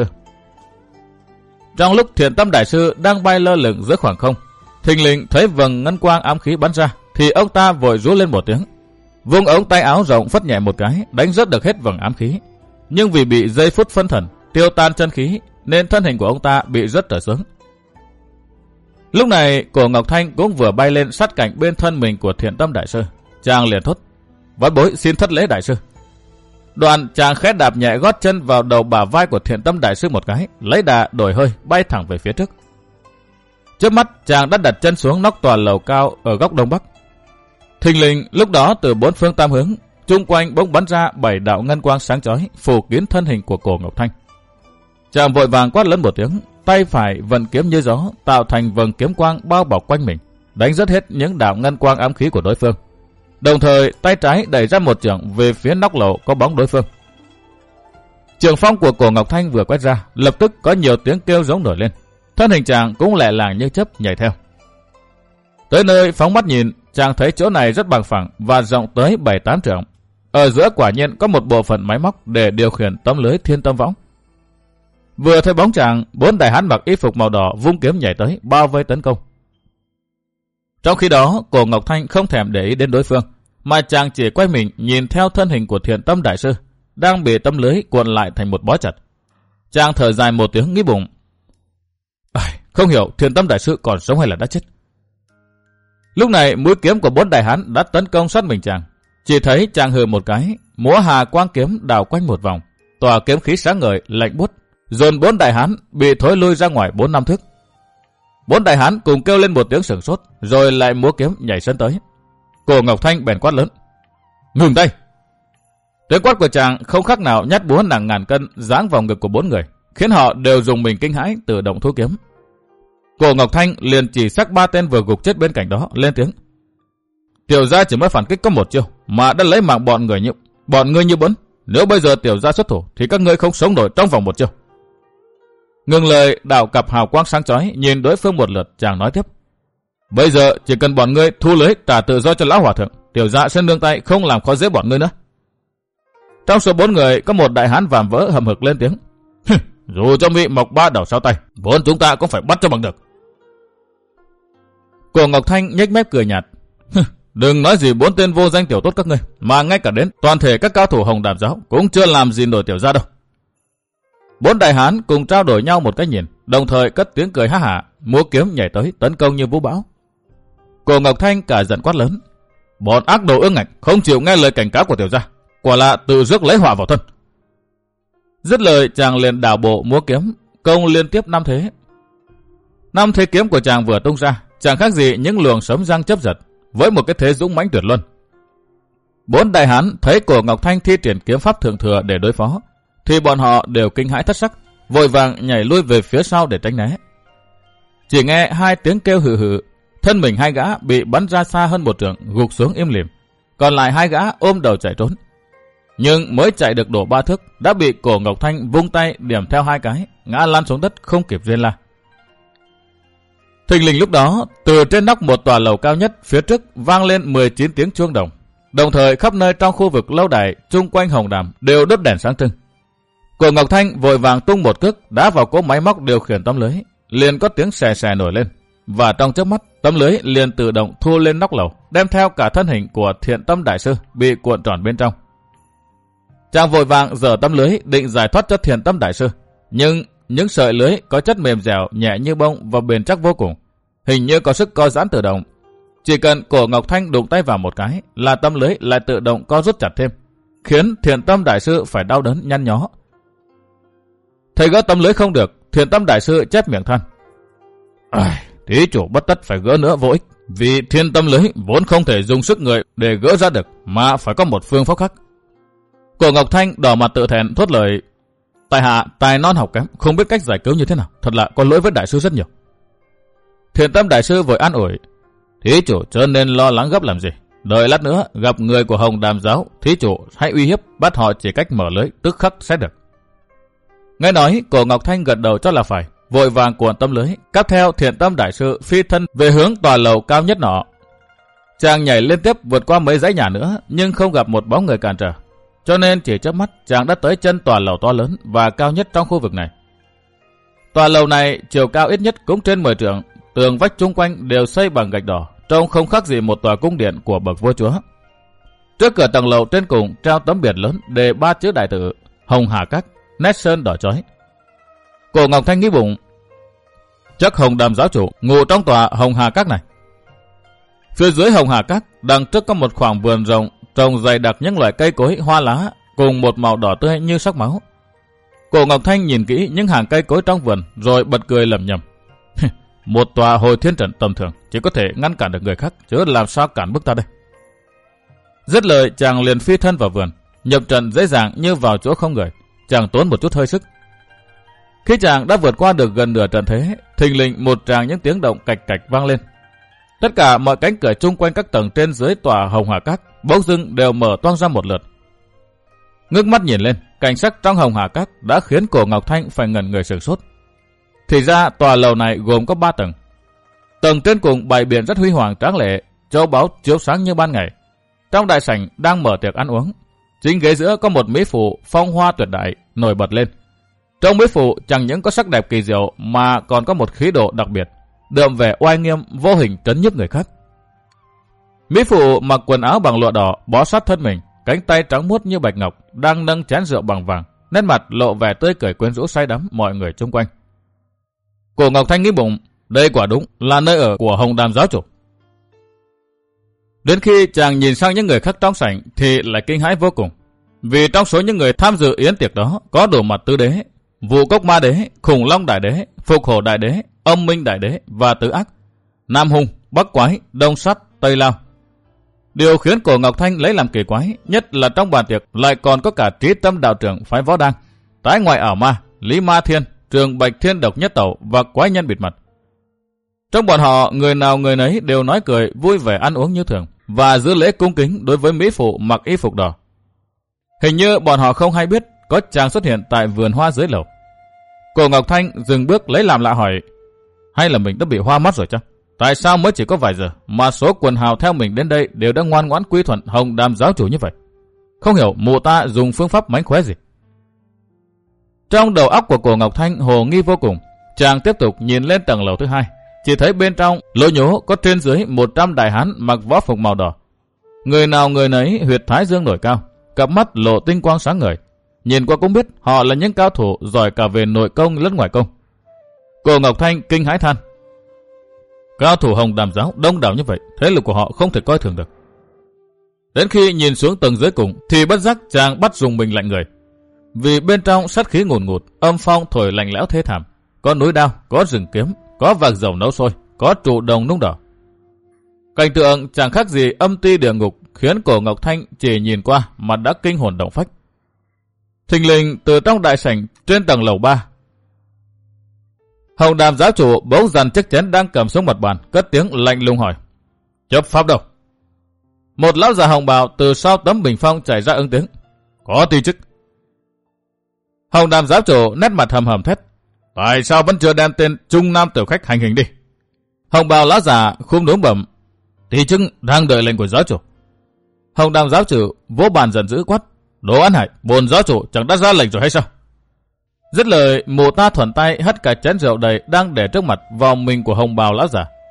Trong lúc Thiền Tâm Đại Sư đang bay lơ lửng giữa khoảng không, thình lình thấy vầng ngân quang ám khí bắn ra, thì ông ta vội rú lên một tiếng, vung ống tay áo rộng phất nhẹ một cái, đánh rớt được hết vầng ám khí. Nhưng vì bị giây phút phân thần, tiêu tan chân khí, nên thân hình của ông ta bị rớt trở xuống. Lúc này, Cổ Ngọc Thanh cũng vừa bay lên sát cạnh bên thân mình của Thiền Tâm Đại Sư. Chàng liền thốt: "Vãn bối xin thất lễ đại sư." Đoạn chàng khẽ đạp nhẹ gót chân vào đầu bả vai của Thiền Tâm Đại Sư một cái, lấy đà đổi hơi bay thẳng về phía trước. Trước mắt chàng đã đặt chân xuống nóc tòa lầu cao ở góc đông bắc. Thình lình lúc đó từ bốn phương tám hướng, chung quanh bỗng bắn ra 7 đạo ngân quang sáng chói phủ kín thân hình của Cổ Ngọc Thanh. Chàng vội vàng quát lớn một tiếng, tay phải vận kiếm như gió, tạo thành vầng kiếm quang bao bọc quanh mình, đánh rớt hết những đạo ngân quang ám khí của đối phương. Đồng thời tay trái đẩy ra một chưởng về phía nóc lầu có bóng đối phương. Trường phong của Cổ Ngọc Thanh vừa quét ra, lập tức có nhiều tiếng kêu giống nổi lên. Thân hình chàng cũng lẹ làng như chớp nhảy theo. Tới nơi phóng mắt nhìn, chàng thấy chỗ này rất bằng phẳng và rộng tới 7-8 trượng. Ở giữa quả nhiên có một bộ phận máy móc để điều khiển tấm lưới Thiên Tâm Võng. Vừa thấy bóng chàng, 4 đại hán mặc y phục màu đỏ vung kiếm nhảy tới bao vây tấn công. Trong khi đó, Cổ Ngọc Thanh không thèm để ý đến đối phương, mà chàng chỉ quay mình nhìn theo thân hình của Thiền Tâm Đại Sư đang bị tấm lưới cuộn lại thành một bó chặt. Chàng thở dài một tiếng nghĩ bụng: không hiểu Thiền Tâm Đại Sư còn sống hay là đã chết. Lúc này mũi kiếm của 4 đại hán đã tấn công sát mình chàng. Chỉ thấy chàng hừ một cái, múa hà quang kiếm đảo quanh một vòng, tỏa kiếm khí sáng ngời lạnh buốt, dồn 4 đại hán bị thối lui ra ngoài 4-5 thước. 4 đại hán cùng kêu lên một tiếng sửng sốt, rồi lại múa kiếm nhảy sân tới. Cổ Ngọc Thanh bèn quát lớn: "Ngừng tay!" Tiếng quát của chàng không khác nào nhát búa nặng ngàn cân giáng vào ngực của 4 người, khiến họ đều dùng mình kinh hãi tự động thu kiếm. Cổ Ngọc Thanh liền chỉ sắc 3 tên vừa gục chết bên cạnh đó lên tiếng: "Tiểu gia chỉ mới phản kích có một chiêu mà đã lấy mạng bọn ngươi như bấn. Nếu bây giờ tiểu gia xuất thủ thì các ngươi không sống nổi trong vòng một chiêu." Ngừng lời, đảo cặp hào quang sáng chói nhìn đối phương một lượt, chàng nói tiếp: "Bây giờ chỉ cần bọn ngươi thu lưới trả tự do cho lão hòa thượng, tiểu gia sẽ nương tay không làm khó dễ bọn ngươi nữa." Trong số 4 người có một đại hán vạm vỡ hầm hực lên tiếng: "Dù cho bị mọc 3 đầu 6 tay, vốn chúng ta cũng phải bắt cho bằng được." Cổ Ngọc Thanh nhếch mép cười nhạt: "Đừng nói gì 4 tên vô danh tiểu tốt các ngươi, mà ngay cả đến toàn thể các cao thủ Hồng Đàm giáo cũng chưa làm gì nổi tiểu gia đâu." 4 đại hán cùng trao đổi nhau một cái nhìn, đồng thời cất tiếng cười ha hả, múa kiếm nhảy tới tấn công như vũ bão. Cổ Ngọc Thanh cả giận quát lớn: "Bọn ác đồ ương ngạnh, không chịu nghe lời cảnh cáo của tiểu gia, quả là tự rước lấy họa vào thân." Dứt lời, chàng liền đảo bộ múa kiếm, công liên tiếp 5 thế. 5 thế kiếm của chàng vừa tung ra, chẳng khác gì những luồng sấm răng chớp giật, với một cái thế dũng mãnh tuyệt luân. 4 đại hán thấy Cổ Ngọc Thanh thi triển kiếm pháp thượng thừa để đối phó, thì bọn họ đều kinh hãi thất sắc, vội vàng nhảy lui về phía sau để tránh né. Chỉ nghe 2 tiếng kêu hừ hừ, thân mình 2 gã bị bắn ra xa hơn 1 trượng, gục xuống im lìm, còn lại 2 gã ôm đầu chạy trốn. Nhưng mới chạy được đổ 3 thước đã bị Cổ Ngọc Thanh vung tay điểm theo 2 cái, ngã lăn xuống đất không kịp rên la. Thình lình lúc đó, từ trên nóc một tòa lầu cao nhất phía trước vang lên 19 tiếng chuông đồng. Đồng thời khắp nơi trong khu vực lâu đài chung quanh Hồng Đàm đều đốt đèn sáng trưng. Cổ Ngọc Thanh vội vàng tung một cước đá vào cỗ máy móc điều khiển tấm lưới, liền có tiếng xè xè nổi lên. và trong chớp mắt tấm lưới liền tự động thu lên nóc lầu, đem theo cả thân hình của Thiện Tâm đại sư bị cuộn tròn bên trong. Chàng vội vàng giở tấm lưới định giải thoát cho Thiện Tâm đại sư, nhưng những sợi lưới có chất mềm dẻo nhẹ như bông và bền chắc vô cùng, hình như có sức co giãn tự động. Chỉ cần cổ Ngọc Thanh đụng tay vào một cái là tấm lưới lại tự động co rút chặt thêm, khiến Thiện Tâm đại sư phải đau đớn nhăn nhó. Thầy gỡ tấm lưới không được, Thiện Tâm đại sư chép miệng than: thí chủ bất tất phải gỡ nữa vô ích, vì thiên tâm lưới vốn không thể dùng sức người để gỡ ra được, mà phải có một phương pháp khác. Cổ Ngọc Thanh đỏ mặt tự thẹn thốt lời: tại hạ tài non học kém, không biết cách giải cứu như thế nào, thật là có lỗi với đại sư rất nhiều. Thiện Tâm đại sư vội an ủi: thí chủ chớ nên lo lắng gấp làm gì, đợi lát nữa gặp người của Hồng Đàm giáo, thí chủ hãy uy hiếp bắt họ chỉ cách mở lưới, tức khắc sẽ được. Nghe nói, Cổ Ngọc Thanh gật đầu cho là phải, vội vàng cuộn tấm lưới, cắp theo Thiện Tâm đại sư phi thân về hướng tòa lầu cao nhất nọ. Chàng nhảy liên tiếp vượt qua mấy dãy nhà nữa, nhưng không gặp một bóng người cản trở, cho nên chỉ chớp mắt chàng đã tới chân tòa lầu to lớn và cao nhất trong khu vực này. Tòa lầu này chiều cao ít nhất cũng trên 10 trượng, tường vách chung quanh đều xây bằng gạch đỏ, trông không khác gì một tòa cung điện của bậc vua chúa. Trước cửa tầng lầu trên cùng treo tấm biển lớn đề 3 chữ đại tự Hồng Hà Các, nét sơn đỏ chói. Cổ Ngọc Thanh nghĩ bụng: chắc Hồng Đàm giáo chủ ngủ trong tòa Hồng Hà Các này. Phía dưới Hồng Hà Các, đằng trước có một khoảng vườn rộng trồng dày đặc những loại cây cối hoa lá cùng một màu đỏ tươi như sắc máu. Cổ Ngọc Thanh nhìn kỹ những hàng cây cối trong vườn rồi bật cười lẩm nhẩm: một tòa hồi thiên trận tầm thường chỉ có thể ngăn cản được người khác, chứ làm sao cản bước ta đây. Dứt lời chàng liền phi thân vào vườn, nhập trận dễ dàng như vào chỗ không người, chàng tốn một chút hơi sức. Khi chàng đã vượt qua được gần nửa trận thế, thình lình một tràng những tiếng động cạch cạch vang lên. Tất cả mọi cánh cửa chung quanh các tầng trên dưới tòa Hồng Hà Các bỗng dưng đều mở toang ra một lượt. Ngước mắt nhìn lên, cảnh sắc trong Hồng Hà Các đã khiến Cổ Ngọc Thanh phải ngẩn người sửng sốt. Thì ra tòa lầu này gồm có 3 tầng. Tầng trên cùng bày biện rất huy hoàng tráng lệ, châu báu chiếu sáng như ban ngày. Trong đại sảnh đang mở tiệc ăn uống, chính ghế giữa có một mỹ phụ phong hoa tuyệt đại nổi bật lên. Trong mỹ phụ chẳng những có sắc đẹp kỳ diệu mà còn có một khí độ đặc biệt, đượm vẻ oai nghiêm vô hình trấn nhiếp người khác. Mỹ phụ mặc quần áo bằng lụa đỏ bó sát thân mình, cánh tay trắng muốt như bạch ngọc, đang nâng chén rượu bằng vàng, nét mặt lộ vẻ tươi cười quyến rũ say đắm mọi người xung quanh. Cổ Ngọc Thanh nghĩ bụng, đây quả đúng là nơi ở của Hồng Đàm giáo chủ. Đến khi chàng nhìn sang những người khác trong sảnh thì lại kinh hãi vô cùng, vì trong số những người tham dự yến tiệc đó có đủ mặt tứ đế, Vũ Cốc Ma Đế, Khủng Long Đại Đế, Phục Hổ Đại Đế, Âm Minh Đại Đế và Tứ Ác, Nam Hùng, Bắc Quái, Đông Sắt, Tây Lao. Điều khiến Cổ Ngọc Thanh lấy làm kỳ quái nhất là trong bàn tiệc lại còn có cả Trí Tâm đạo trưởng phái Võ Đăng, Tái Ngoại Ảo Ma, Lý Ma Thiên, Trường Bạch Thiên Độc Nhất Tẩu và Quái Nhân Bịt Mặt. Trong bọn họ, người nào người nấy đều nói cười, vui vẻ ăn uống như thường và giữ lễ cung kính đối với mỹ phụ mặc y phục đỏ. Hình như bọn họ không hay biết có chàng xuất hiện tại vườn hoa dưới lầu. Cổ Ngọc Thanh dừng bước lấy làm lạ hỏi: hay là mình đã bị hoa mắt rồi chăng? Tại sao mới chỉ có vài giờ mà số quần hào theo mình đến đây đều đã ngoan ngoãn quy thuận Hồng Đàm giáo chủ như vậy? Không hiểu mụ ta dùng phương pháp mánh khóe gì. Trong đầu óc của Cổ Ngọc Thanh hồ nghi vô cùng, chàng tiếp tục nhìn lên tầng lầu thứ 2, chỉ thấy bên trong lỗ nhố có trên dưới 100 đại hán mặc võ phục màu đỏ. Người nào người nấy huyệt thái dương nổi cao, cặp mắt lộ tinh quang sáng ngời. Nhìn qua cũng biết họ là những cao thủ giỏi cả về nội công lẫn ngoại công. Cổ Ngọc Thanh kinh hãi than: cao thủ Hồng Đàm giáo đông đảo như vậy, thế lực của họ không thể coi thường được. Đến khi nhìn xuống tầng dưới cùng thì bất giác chàng bắt dùng mình lạnh người, vì bên trong sát khí ngùn ngụt, âm phong thổi lạnh lẽo thê thảm. Có núi đao, có rừng kiếm, có vạc dầu nấu sôi, có trụ đồng nung đỏ. Cảnh tượng chẳng khác gì âm ti địa ngục, khiến Cổ Ngọc Thanh chỉ nhìn qua mà đã kinh hồn động phách. Thình lình từ trong đại sảnh trên tầng lầu 3, Hồng Đàm giáo chủ bỗng dằn chiếc chén đang cầm xuống mặt bàn, cất tiếng lạnh lùng hỏi: chấp pháp đâu? Một lão già hồng bào từ sau tấm bình phong chảy ra ứng tiếng: có ti chức. Hồng Đàm giáo chủ nét mặt hầm hầm thét: tại sao vẫn chưa đem tên Trung Nam tiểu khách hành hình đi? Hồng bào lão già khum núm bẩm: ti chức đang đợi lệnh của giáo chủ. Hồng Đàm giáo chủ vỗ bàn giận dữ quát: đồ ăn hại, bồn giáo chủ chẳng đã ra lệnh rồi hay sao? Dứt lời, mụ ta thuận tay hất cả chén rượu đầy đang để trước mặt vào mình của hồng bào lão già.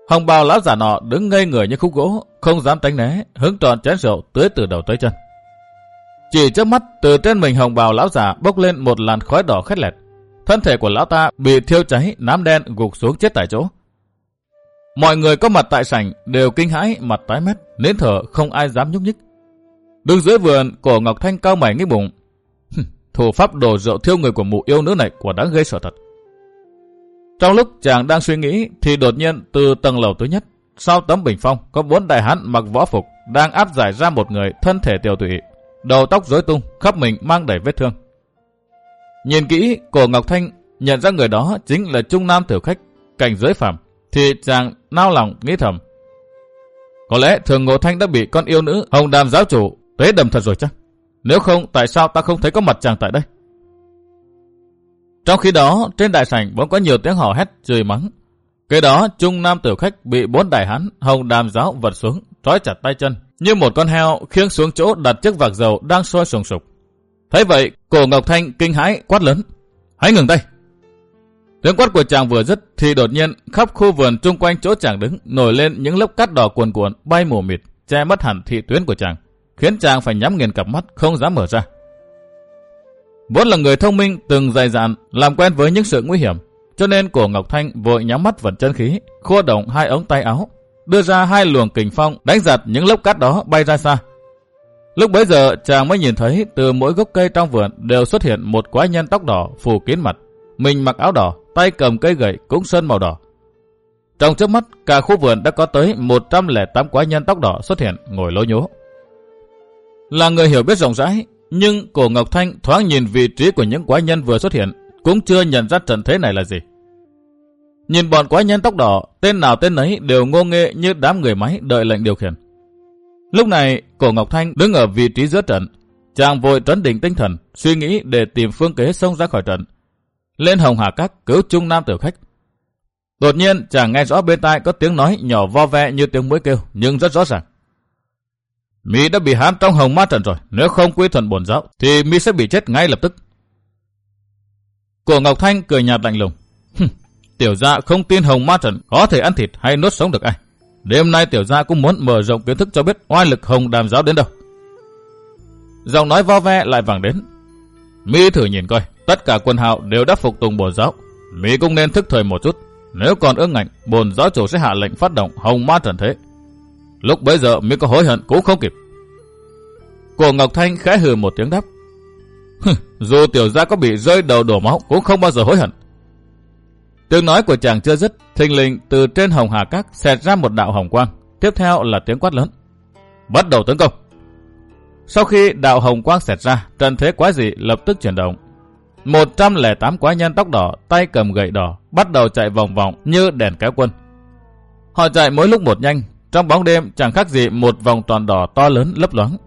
Hồng bào lão giả nọ đứng ngây người như khúc gỗ, không dám tránh né, hứng trọn chén rượu tưới từ đầu tới chân. Chỉ trước mắt, từ trên mình hồng bào lão giả bốc lên một làn khói đỏ khét lẹt. Thân thể của lão ta bị thiêu cháy, nám đen gục xuống chết tại chỗ. Mọi người có mặt tại sảnh đều kinh hãi, mặt tái mét, nín thở không ai dám nhúc nhích. Đứng dưới vườn, Cổ Ngọc Thanh cau mày nghĩ bụng. Thủ pháp đổ rượu thiêu người của mụ yêu nữ này quả đáng ghê sợ thật. Trong lúc chàng đang suy nghĩ thì đột nhiên từ tầng lầu thứ nhất, sau tấm bình phong có 4 đại hán mặc võ phục đang áp giải ra một người thân thể tiều tụy, đầu tóc rối tung, khắp mình mang đầy vết thương. Nhìn kỹ, Cổ Ngọc Thanh nhận ra người đó chính là trung nam tiểu khách cảnh giới phàm, thì chàng nao lòng nghĩ thầm. Có lẽ Thường Ngộ Thanh đã bị con yêu nữ Hồng Đàm giáo chủ tế đầm thật rồi chắc. Nếu không, tại sao ta không thấy có mặt chàng tại đây? Trong khi đó, trên đại sảnh vẫn có nhiều tiếng hò hét chửi mắng. Kế đó, trung nam tiểu khách bị 4 đại hán Hồng Đàm giáo vật xuống, trói chặt tay chân, như một con heo khiêng xuống chỗ đặt chiếc vạc dầu đang sôi sùng sục. Thấy vậy, Cổ Ngọc Thanh kinh hãi quát lớn: "Hãy ngừng tay!" Tiếng quát của chàng vừa dứt thì đột nhiên khắp khu vườn chung quanh chỗ chàng đứng nổi lên những lớp cát đỏ cuồn cuộn bay mù mịt, che mất hẳn thị tuyến của chàng, khiến chàng phải nhắm nghiền cặp mắt không dám mở ra. Vốn là người thông minh từng dày dạn, làm quen với những sự nguy hiểm, cho nên Cổ Ngọc Thanh vội nhắm mắt vận chân khí, khua động 2 ống tay áo, đưa ra 2 luồng kình phong đánh giật những lớp cát đó bay ra xa. Lúc bấy giờ chàng mới nhìn thấy từ mỗi gốc cây trong vườn đều xuất hiện một quái nhân tóc đỏ phủ kín mặt, mình mặc áo đỏ, tay cầm cây gậy cũng sơn màu đỏ. Trong chớp mắt, cả khu vườn đã có tới 108 quái nhân tóc đỏ xuất hiện ngồi lố nhố. Là người hiểu biết rộng rãi, nhưng Cổ Ngọc Thanh thoáng nhìn vị trí của những quái nhân vừa xuất hiện, cũng chưa nhận ra trận thế này là gì. Nhìn bọn quái nhân tóc đỏ, tên nào tên nấy đều ngô nghê như đám người máy đợi lệnh điều khiển. Lúc này, Cổ Ngọc Thanh đứng ở vị trí giữa trận, chàng vội trấn định tinh thần, suy nghĩ để tìm phương kế xông ra khỏi trận, lên Hồng Hà Các cứu trung nam tiểu khách. Đột nhiên, chàng nghe rõ bên tai có tiếng nói nhỏ vo ve như tiếng muỗi kêu, nhưng rất rõ ràng. Mi đã bị hãm trong Hồng Ma trận rồi, nếu không quy thuận bổn giáo thì mi sẽ bị chết ngay lập tức. Cổ Ngọc Thanh cười nhạt lạnh lùng. Tiểu gia không tin Hồng Ma trận có thể ăn thịt hay nuốt sống được ai. Đêm nay tiểu gia cũng muốn mở rộng kiến thức cho biết oai lực Hồng Đàm giáo đến đâu. Giọng nói vo ve lại vang đến. Mi thử nhìn coi, tất cả quân hào đều đã phục tùng bổn giáo. Mi cũng nên thức thời một chút. Nếu còn ương ngạnh, bổn giáo chủ sẽ hạ lệnh phát động Hồng Ma trận thế. Lúc bấy giờ mi có hối hận cũng không kịp. Cổ Ngọc Thanh khẽ hừ một tiếng đáp. Dù tiểu gia có bị rơi đầu đổ máu cũng không bao giờ hối hận. Tiếng nói của chàng chưa dứt, thình lình từ trên Hồng Hà Các xẹt ra một đạo hồng quang, tiếp theo là tiếng quát lớn. Bắt đầu tấn công. Sau khi đạo hồng quang xẹt ra, trận thế quái dị lập tức chuyển động. 108 quái nhân tóc đỏ, tay cầm gậy đỏ, bắt đầu chạy vòng vòng như đèn kéo quân. Họ chạy mỗi lúc một nhanh, trong bóng đêm chẳng khác gì một vòng tròn đỏ to lớn lấp loáng.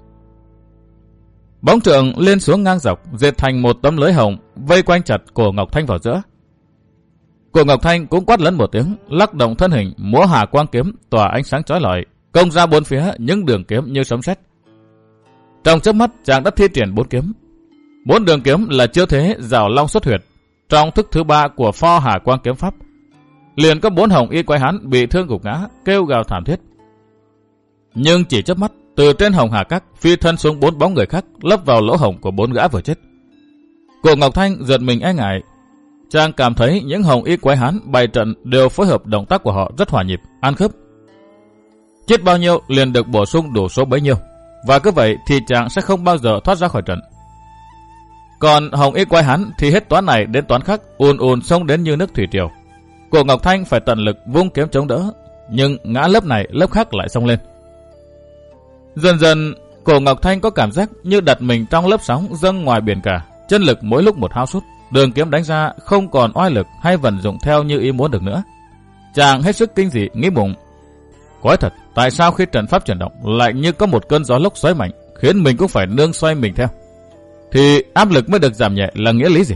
Bóng trượng lên xuống ngang dọc, dệt thành một tấm lưới hồng, vây quanh chặt Cổ Ngọc Thanh vào giữa. Cổ Ngọc Thanh cũng quát lớn một tiếng, lắc động thân hình, múa hà quang kiếm tỏa ánh sáng chói lọi, công ra bốn phía những đường kiếm như sấm sét. Trong chớp mắt, chàng đã thi triển 4 kiếm. 4 đường kiếm là chiêu thế rào long xuất huyệt, trong thức thứ 3 của pho hà quang kiếm pháp. Liền có 4 hồng y quái hán bị thương gục ngã, kêu gào thảm thiết. Nhưng chỉ chớp mắt, từ trên Hồng Hà Các phi thân xuống 4 bóng người khác, lấp vào lỗ hổng của 4 gã vừa chết. Cổ Ngọc Thanh giật mình e ngại. Chàng cảm thấy những hồng y quái hán bày trận đều phối hợp động tác của họ rất hòa nhịp, ăn khớp. Chết bao nhiêu liền được bổ sung đủ số bấy nhiêu, và cứ vậy thì chàng sẽ không bao giờ thoát ra khỏi trận. Còn hồng y quái hán thì hết toán này đến toán khác, ùn ùn xông đến như nước thủy triều. Cổ Ngọc Thanh phải tận lực vung kiếm chống đỡ, nhưng ngã lớp này lớp khác lại xông lên. Dần dần, Cổ Ngọc Thanh có cảm giác như đặt mình trong lớp sóng dâng ngoài biển cả, chân lực mỗi lúc một hao sút, đường kiếm đánh ra không còn oai lực hay vận dụng theo như ý muốn được nữa. Chàng hết sức kinh dị nghĩ bụng, quái thật, tại sao khi trận pháp chuyển động lại như có một cơn gió lốc xoáy mạnh, khiến mình cũng phải nương xoay mình theo? Thì áp lực mới được giảm nhẹ là nghĩa lý gì?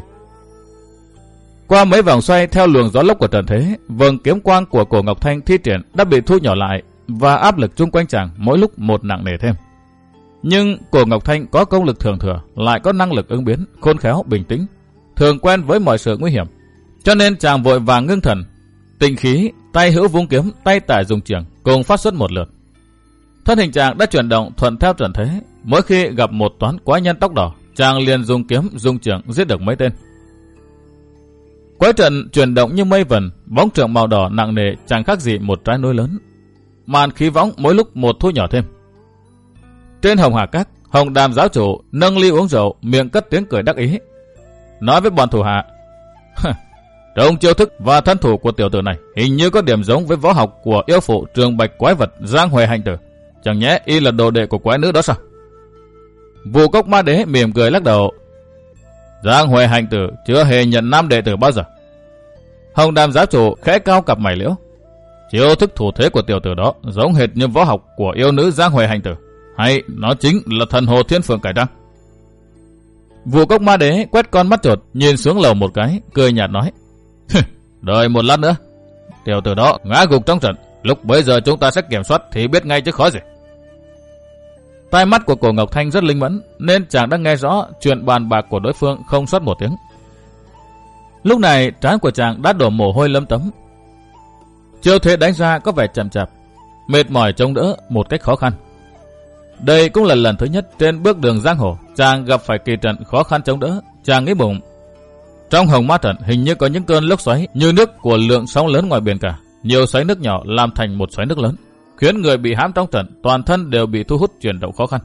Qua mấy vòng xoay theo luồng gió lốc của trận thế, vầng kiếm quang của Cổ Ngọc Thanh thi triển đã bị thu nhỏ lại, và áp lực chung quanh chàng mỗi lúc một nặng nề thêm. Nhưng Cổ Ngọc Thanh có công lực thường thừa, lại có năng lực ứng biến, khôn khéo, bình tĩnh, thường quen với mọi sự nguy hiểm. Cho nên chàng vội vàng ngưng thần, tịnh khí, tay hữu vung kiếm, tay tải dùng chưởng, cùng phát xuất một lượt. Thân hình chàng đã chuyển động thuận theo trận thế, mỗi khi gặp một toán quái nhân tóc đỏ, chàng liền dùng kiếm, dùng chưởng giết được mấy tên. Quái trận chuyển động như mây vần, bóng trượng màu đỏ nặng nề chẳng khác gì một trái núi lớn. Màn khí võng mỗi lúc một thu nhỏ thêm. Trên Hồng Hà Các, Hồng Đàm giáo chủ nâng ly uống rượu, miệng cất tiếng cười đắc ý, nói với bọn thủ hạ: trong chiêu thức và thân thủ của tiểu tử này hình như có điểm giống với võ học của yêu phụ trường bạch quái vật Giang Huệ Hành Tử. Chẳng nhẽ y là đồ đệ của quái nữ đó sao? Vu Cốc Ma Đế mỉm cười lắc đầu: Giang Huệ Hành Tử chưa hề nhận nam đệ tử bao giờ. Hồng Đàm giáo chủ khẽ cao cặp mày liễu: chiêu thức thủ thế của tiểu tử đó giống hệt như võ học của yêu nữ Giang Huệ Hành Tử, hay nó chính là thần hồ thiên phượng cải trang? Vu Cốc Ma Đế quét con mắt chột nhìn xuống lầu một cái, cười nhạt nói: đợi một lát nữa, tiểu tử đó ngã gục trong trận, lúc bấy giờ chúng ta sẽ kiểm soát thì biết ngay chứ khó gì. Tai mắt của Cổ Ngọc Thanh rất linh mẫn, nên chàng đã nghe rõ chuyện bàn bạc của đối phương không sót một tiếng. Lúc này trán của chàng đã đổ mồ hôi lấm tấm. Chiêu thế đánh ra có vẻ chậm chạp, mệt mỏi chống đỡ một cách khó khăn. Đây cũng là lần thứ nhất trên bước đường giang hồ chàng gặp phải kỳ trận khó khăn chống đỡ. Chàng nghĩ bụng, trong Hồng Ma trận hình như có những cơn lốc xoáy như nước của lượng sóng lớn ngoài biển cả, nhiều xoáy nước nhỏ làm thành một xoáy nước lớn, khiến người bị hãm trong trận toàn thân đều bị thu hút chuyển động khó khăn.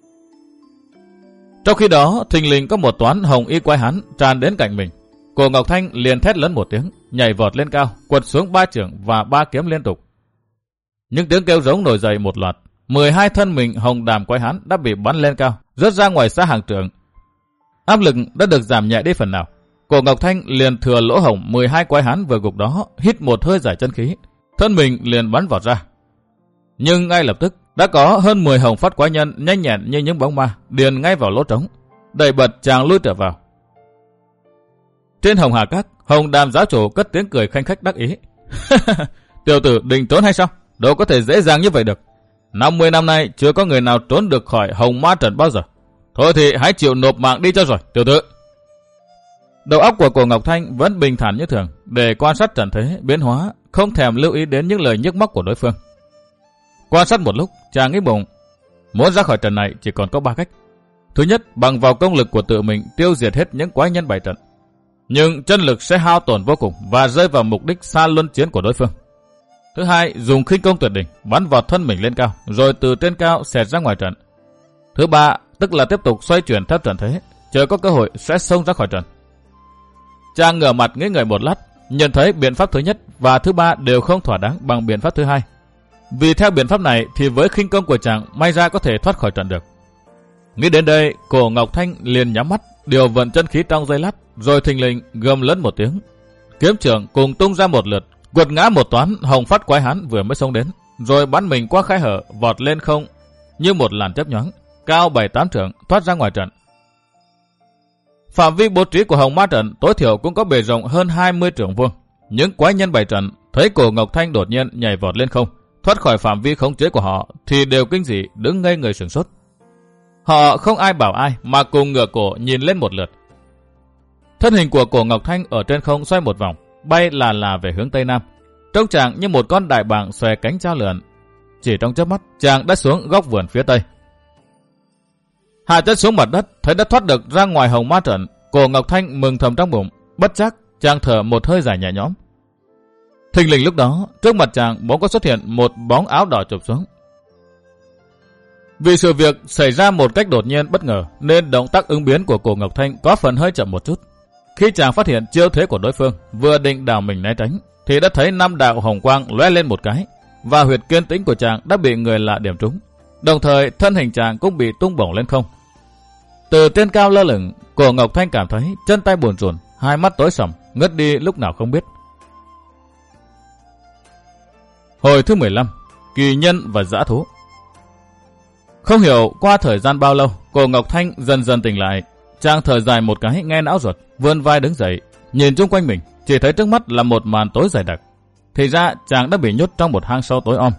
Trong khi đó, thình lình có một toán hồng y quái hán tràn đến cạnh mình. Cổ Ngọc Thanh liền thét lớn một tiếng, nhảy vọt lên cao, quật xuống 3 chưởng và 3 kiếm liên tục. Những tiếng kêu giống nổi dậy một loạt, 12 thân mình hồng đàm quái hán đã bị bắn lên cao, rớt ra ngoài xa hàng trượng. Áp lực đã được giảm nhẹ đi phần nào. Cổ Ngọc Thanh liền thừa lỗ hổng 12 quái hán vừa gục đó, hít một hơi giải chân khí, thân mình liền bắn vọt ra. Nhưng ngay lập tức đã có hơn 10 hồng phát quái nhân nhanh nhẹn như những bóng ma điền ngay vào lỗ trống, đẩy bật chàng lui trở vào. Trên Hồng Hà Các, Hồng Đàm giáo chủ cất tiếng cười khanh khách đắc ý: tiểu tử định trốn hay sao? Đâu có thể dễ dàng như vậy được. 50 năm nay chưa có người nào trốn được khỏi Hồng Ma trận bao giờ. Thôi thì hãy chịu nộp mạng đi cho rồi, tiểu tử. Đầu óc của Cổ Ngọc Thanh vẫn bình thản như thường, để quan sát trận thế biến hóa, không thèm lưu ý đến những lời nhức móc của đối phương. Quan sát một lúc, chàng nghĩ bụng, muốn ra khỏi trận này chỉ còn có 3 cách. Thứ nhất, bằng vào công lực của tự mình tiêu diệt hết những quái nhân bày trận, nhưng chân lực sẽ hao tổn vô cùng và rơi vào mục đích xa luân chiến của đối phương. Thứ hai, dùng khinh công tuyệt đỉnh bắn vào thân mình lên cao, rồi từ trên cao xẹt ra ngoài trận. Thứ ba, tức là tiếp tục xoay chuyển theo trận thế, chờ có cơ hội sẽ xông ra khỏi trận. Chàng ngửa mặt nghĩ ngợi một lát, nhận thấy biện pháp thứ nhất và thứ ba đều không thỏa đáng bằng biện pháp thứ hai. Vì theo biện pháp này thì với khinh công của chàng may ra có thể thoát khỏi trận được. Nghĩ đến đây, Cổ Ngọc Thanh liền nhắm mắt, điều vận chân khí trong giây lát, rồi thình lình gầm lớn một tiếng, kiếm chưởng cùng tung ra một lượt, quật ngã một toán hồng phát quái hán vừa mới xông đến, rồi bắn mình qua khe hở vọt lên không như một làn chớp nhoáng, cao 7-8 trượng thoát ra ngoài trận. Phạm vi bố trí của Hồng Ma trận tối thiểu cũng có bề rộng hơn 20 trượng vuông. Những quái nhân bày trận thấy Cổ Ngọc Thanh đột nhiên nhảy vọt lên không, thoát khỏi phạm vi khống chế của họ, thì đều kinh dị đứng ngây người sửng sốt. Họ không ai bảo ai mà cùng ngửa cổ nhìn lên một lượt. Thân hình của Cổ Ngọc Thanh ở trên không xoay một vòng, bay là về hướng tây nam, trông chàng như một con đại bàng xòe cánh trao lượn. Chỉ trong chớp mắt, chàng đã xuống góc vườn phía tây. Hạ chân xuống mặt đất, thấy đã thoát được ra ngoài Hồng Ma trận. Cổ Ngọc Thanh mừng thầm trong bụng, bất giác chàng thở một hơi dài nhẹ nhõm. Thình lình lúc đó, trước mặt chàng bỗng có xuất hiện một bóng áo đỏ chụp xuống. Vì sự việc xảy ra một cách đột nhiên bất ngờ, nên động tác ứng biến của Cổ Ngọc Thanh có phần hơi chậm một chút. Khi chàng phát hiện chiêu thế của đối phương, vừa định đảo mình né tránh, thì đã thấy 5 đạo hồng quang lóe lên một cái, và huyệt kiên tĩnh của chàng đã bị người lạ điểm trúng. Đồng thời thân hình chàng cũng bị tung bổng lên không. Từ trên cao lơ lửng, Cổ Ngọc Thanh cảm thấy chân tay buồn rùn, hai mắt tối sầm, ngất đi lúc nào không biết. Hồi thứ 15, kỳ nhân và dã thú. Không hiểu qua thời gian bao lâu, Cổ Ngọc Thanh dần dần tỉnh lại. Chàng thở dài một cái nghe não ruột, vươn vai đứng dậy, nhìn chung quanh mình, chỉ thấy trước mắt là một màn tối dày đặc. Thì ra chàng đã bị nhốt trong một hang sâu tối om.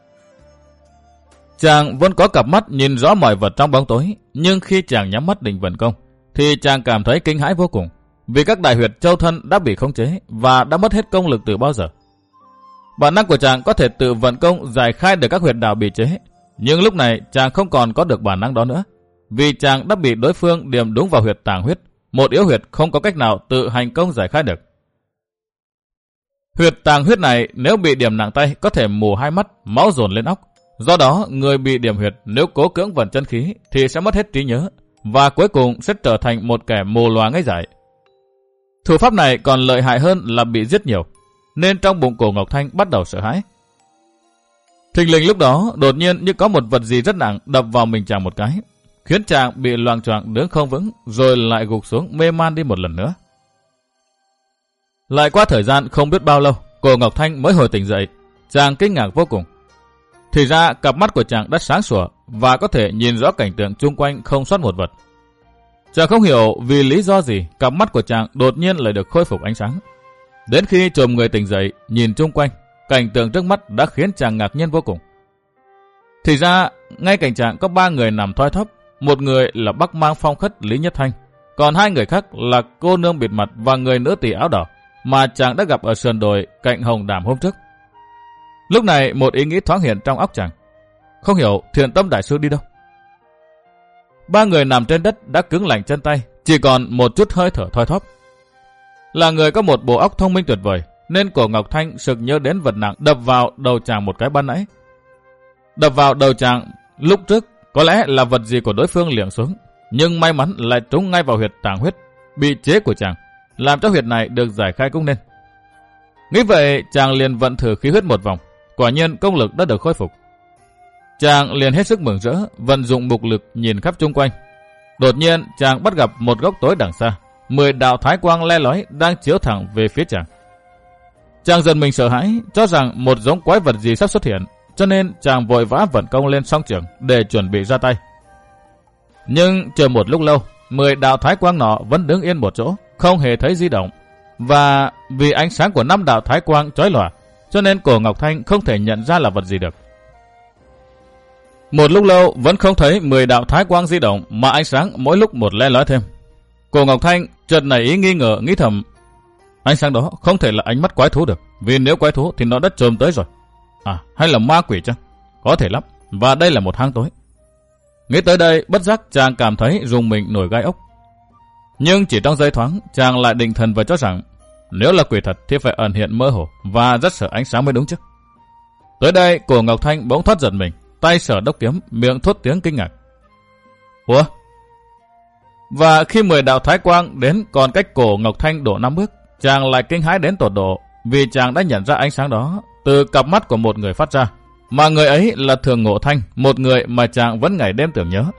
Chàng vẫn có cặp mắt nhìn rõ mọi vật trong bóng tối, nhưng khi chàng nhắm mắt định vận công, thì chàng cảm thấy kinh hãi vô cùng, vì các đại huyệt châu thân đã bị khống chế và đã mất hết công lực từ bao giờ. Bản năng của chàng có thể tự vận công giải khai được các huyệt đạo bị chế, nhưng lúc này chàng không còn có được bản năng đó nữa, vì chàng đã bị đối phương điểm đúng vào huyệt tàng huyết, một yếu huyệt không có cách nào tự hành công giải khai được. Huyệt tàng huyết này nếu bị điểm nặng tay có thể mù hai mắt, máu dồn lên óc. Do đó, người bị điểm huyệt nếu cố cưỡng vận chân khí thì sẽ mất hết trí nhớ, và cuối cùng sẽ trở thành một kẻ mù lòa ngây dại. Thủ pháp này còn lợi hại hơn là bị giết nhiều, nên trong bụng Cổ Ngọc Thanh bắt đầu sợ hãi. Thình lình lúc đó, đột nhiên như có một vật gì rất nặng đập vào mình chàng một cái, khiến chàng bị loạng choạng đứng không vững, rồi lại gục xuống mê man đi một lần nữa. Lại qua thời gian không biết bao lâu, Cổ Ngọc Thanh mới hồi tỉnh dậy. Chàng kinh ngạc vô cùng. Thì ra cặp mắt của chàng đã sáng sủa và có thể nhìn rõ cảnh tượng chung quanh không sót một vật. Chàng không hiểu vì lý do gì cặp mắt của chàng đột nhiên lại được khôi phục ánh sáng. Đến khi chồm người tỉnh dậy, nhìn chung quanh, cảnh tượng trước mắt đã khiến chàng ngạc nhiên vô cùng. Thì ra, ngay cạnh chàng có 3 người nằm thoi thóp, một người là Bắc Mang Phong Khất Lý Nhất Thanh, còn 2 người khác là cô nương bịt mặt và người nữ tỳ áo đỏ mà chàng đã gặp ở sườn đồi cạnh Hồng Đàm hôm trước. Lúc này một ý nghĩ thoáng hiện trong óc chàng. Không hiểu Thiện Tâm đại sư đi đâu. 3 người nằm trên đất đã cứng lạnh chân tay, chỉ còn một chút hơi thở thoi thóp. Là người có một bộ óc thông minh tuyệt vời, nên Cổ Ngọc Thanh sực nhớ đến vật nặng đập vào đầu chàng một cái ban nãy. Đập vào đầu chàng lúc trước có lẽ là vật gì của đối phương liệng xuống, nhưng may mắn lại trúng ngay vào huyệt tàng huyết bị chế của chàng, làm cho huyệt này được giải khai cũng nên. Nghĩ vậy, chàng liền vận thử khí huyết một vòng, quả nhiên công lực đã được khôi phục. Chàng liền hết sức mừng rỡ, vận dụng mục lực nhìn khắp chung quanh. Đột nhiên, chàng bắt gặp một góc tối đằng xa, 10 đạo thái quang le lói đang chiếu thẳng về phía chàng. Chàng giật mình sợ hãi, cho rằng một giống quái vật gì sắp xuất hiện, cho nên chàng vội vã vận công lên song trường để chuẩn bị ra tay. Nhưng chờ một lúc lâu, 10 đạo thái quang nọ vẫn đứng yên một chỗ, không hề thấy di động. Và vì ánh sáng của 5 đạo thái quang chói lòa, cho nên Cổ Ngọc Thanh không thể nhận ra là vật gì được. Một lúc lâu vẫn không thấy 10 đạo thái quang di động, mà ánh sáng mỗi lúc một le lói thêm. Cổ Ngọc Thanh chợt nảy ý nghi ngờ, nghĩ thầm: ánh sáng đó không thể là ánh mắt quái thú được, vì nếu quái thú thì nó đã chồm tới rồi. À, hay là ma quỷ chăng? Có thể lắm, và đây là một hang tối. Nghĩ tới đây, bất giác chàng cảm thấy rùng mình nổi gai ốc. Nhưng chỉ trong giây thoáng, chàng lại định thần và cho rằng nếu là quỷ thật thì phải ẩn hiện mơ hồ và rất sợ ánh sáng mới đúng chứ. Tới đây, Cổ Ngọc Thanh bỗng thoát giật mình, tay sở đốc kiếm, miệng thốt tiếng kinh ngạc: ủa? Và khi 10 đạo thái quang đến còn cách Cổ Ngọc Thanh đổ 5 bước, chàng lại kinh hãi đến tột độ, vì chàng đã nhận ra ánh sáng đó từ cặp mắt của một người phát ra, mà người ấy là Thường Ngộ Thanh, một người mà chàng vẫn ngày đêm tưởng nhớ.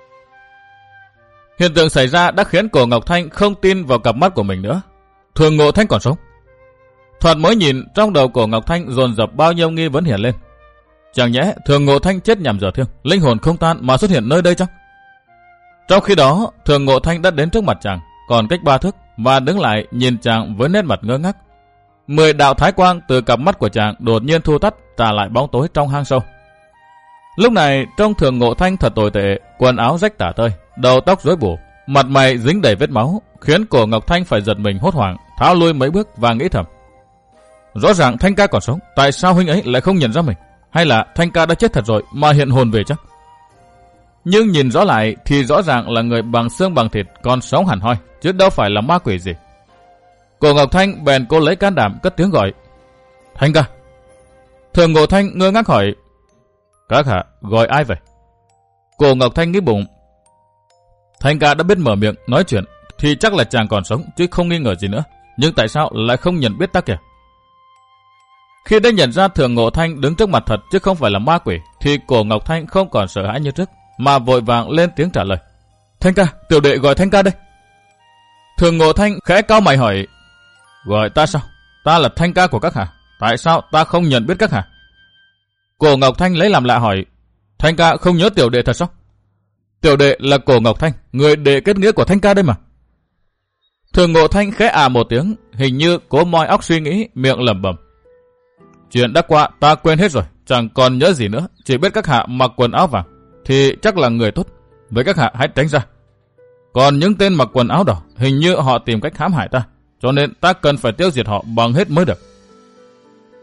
Hiện tượng xảy ra đã khiến Cổ Ngọc Thanh không tin vào cặp mắt của mình nữa. Thường Ngộ Thanh còn sống? Thoạt mới nhìn, trong đầu Cổ Ngọc Thanh dồn dập bao nhiêu nghi vấn hiện lên. Chẳng nhẽ Thường Ngộ Thanh chết nhằm giờ thiêng, linh hồn không tan mà xuất hiện nơi đây chăng? Trong khi đó, Thường Ngộ Thanh đã đến trước mặt chàng, còn cách 3 thước, và đứng lại nhìn chàng với nét mặt ngơ ngác. 10 đạo thái quang từ cặp mắt của chàng đột nhiên thu tắt, trả lại bóng tối trong hang sâu. Lúc này, trông Thường Ngộ Thanh thật tồi tệ, quần áo rách tả tơi, đầu tóc rối bù, mặt mày dính đầy vết máu, khiến Cổ Ngọc Thanh phải giật mình hốt hoảng, tháo lui mấy bước và nghĩ thầm: rõ ràng Thanh ca còn sống, tại sao huynh ấy lại không nhận ra mình? Hay là Thanh ca đã chết thật rồi mà hiện hồn về chắc? Nhưng nhìn rõ lại thì rõ ràng là người bằng xương bằng thịt, còn sống hẳn hoi, chứ đâu phải là ma quỷ gì. Cổ Ngọc Thanh bèn cố lấy can đảm cất tiếng gọi: Thanh ca. Thường Ngộ Thanh ngơ ngác hỏi: các hạ gọi ai vậy? Cổ Ngọc Thanh nghĩ bụng: Thanh ca đã biết mở miệng nói chuyện thì chắc là chàng còn sống, chứ không nghi ngờ gì nữa. Nhưng tại sao lại không nhận biết ta kìa? Khi đã nhận ra Thường Ngộ Thanh đứng trước mặt thật chứ không phải là ma quỷ, thì Cổ Ngọc Thanh không còn sợ hãi như trước, mà vội vàng lên tiếng trả lời: Thanh ca, tiểu đệ gọi Thanh ca đây. Thường Ngộ Thanh khẽ cau mày hỏi: gọi ta sao? Ta là Thanh ca của các hạ, tại sao ta không nhận biết các hạ? Cổ Ngọc Thanh lấy làm lạ hỏi: Thanh ca không nhớ tiểu đệ thật sao? Tiểu đệ là Cổ Ngọc Thanh, người đệ kết nghĩa của Thanh ca đây mà. Thường Ngộ Thanh khẽ một tiếng, hình như cố moi óc suy nghĩ, miệng lẩm bẩm: chuyện đã qua ta quên hết rồi, chẳng còn nhớ gì nữa, chỉ biết các hạ mặc quần áo vàng thì chắc là người tốt, với các hạ hãy tránh ra. Còn những tên mặc quần áo đỏ, hình như họ tìm cách hãm hại ta, cho nên ta cần phải tiêu diệt họ bằng hết mới được.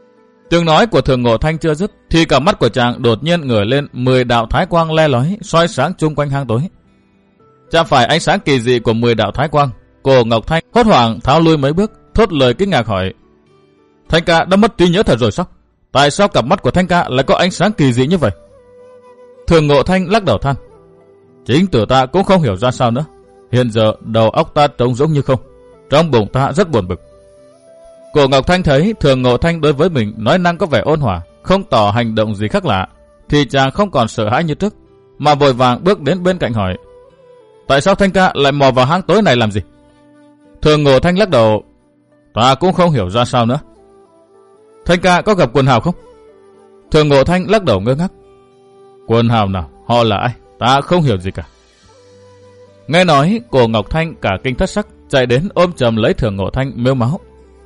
Tiếng nói của Thường Ngộ Thanh chưa dứt thì cả mắt của chàng đột nhiên ngửa lên 10 đạo thái quang le lói soi sáng chung quanh hang tối. Chạm phải ánh sáng kỳ dị của 10 đạo thái quang, cô Ngọc Thanh hốt hoảng tháo lui mấy bước, thốt lời kinh ngạc hỏi: Thanh ca đã mất trí nhớ thật rồi sao? Tại sao cặp mắt của Thanh ca lại có ánh sáng kỳ dị như vậy? Thường Ngộ Thanh lắc đầu than: Chính tử ta cũng không hiểu ra sao nữa. Hiện giờ đầu óc ta trống rỗng như không, trong bụng ta rất buồn bực. Cô Ngọc Thanh thấy Thường Ngộ Thanh đối với mình nói năng có vẻ ôn hòa, không tỏ hành động gì khác lạ, thì chàng không còn sợ hãi như trước, mà vội vàng bước đến bên cạnh hỏi: Tại sao Thanh ca lại mò vào hang tối này làm gì? Thường Ngộ Thanh lắc đầu: Ta cũng không hiểu ra sao nữa. Thanh ca có gặp quần hào không? Thường Ngộ Thanh lắc đầu ngơ ngác: Quần hào nào? Họ là ai? Ta không hiểu gì cả. Nghe nói, cô Ngọc Thanh cả kinh thất sắc, chạy đến ôm chầm lấy Thường Ngộ Thanh mếu máo: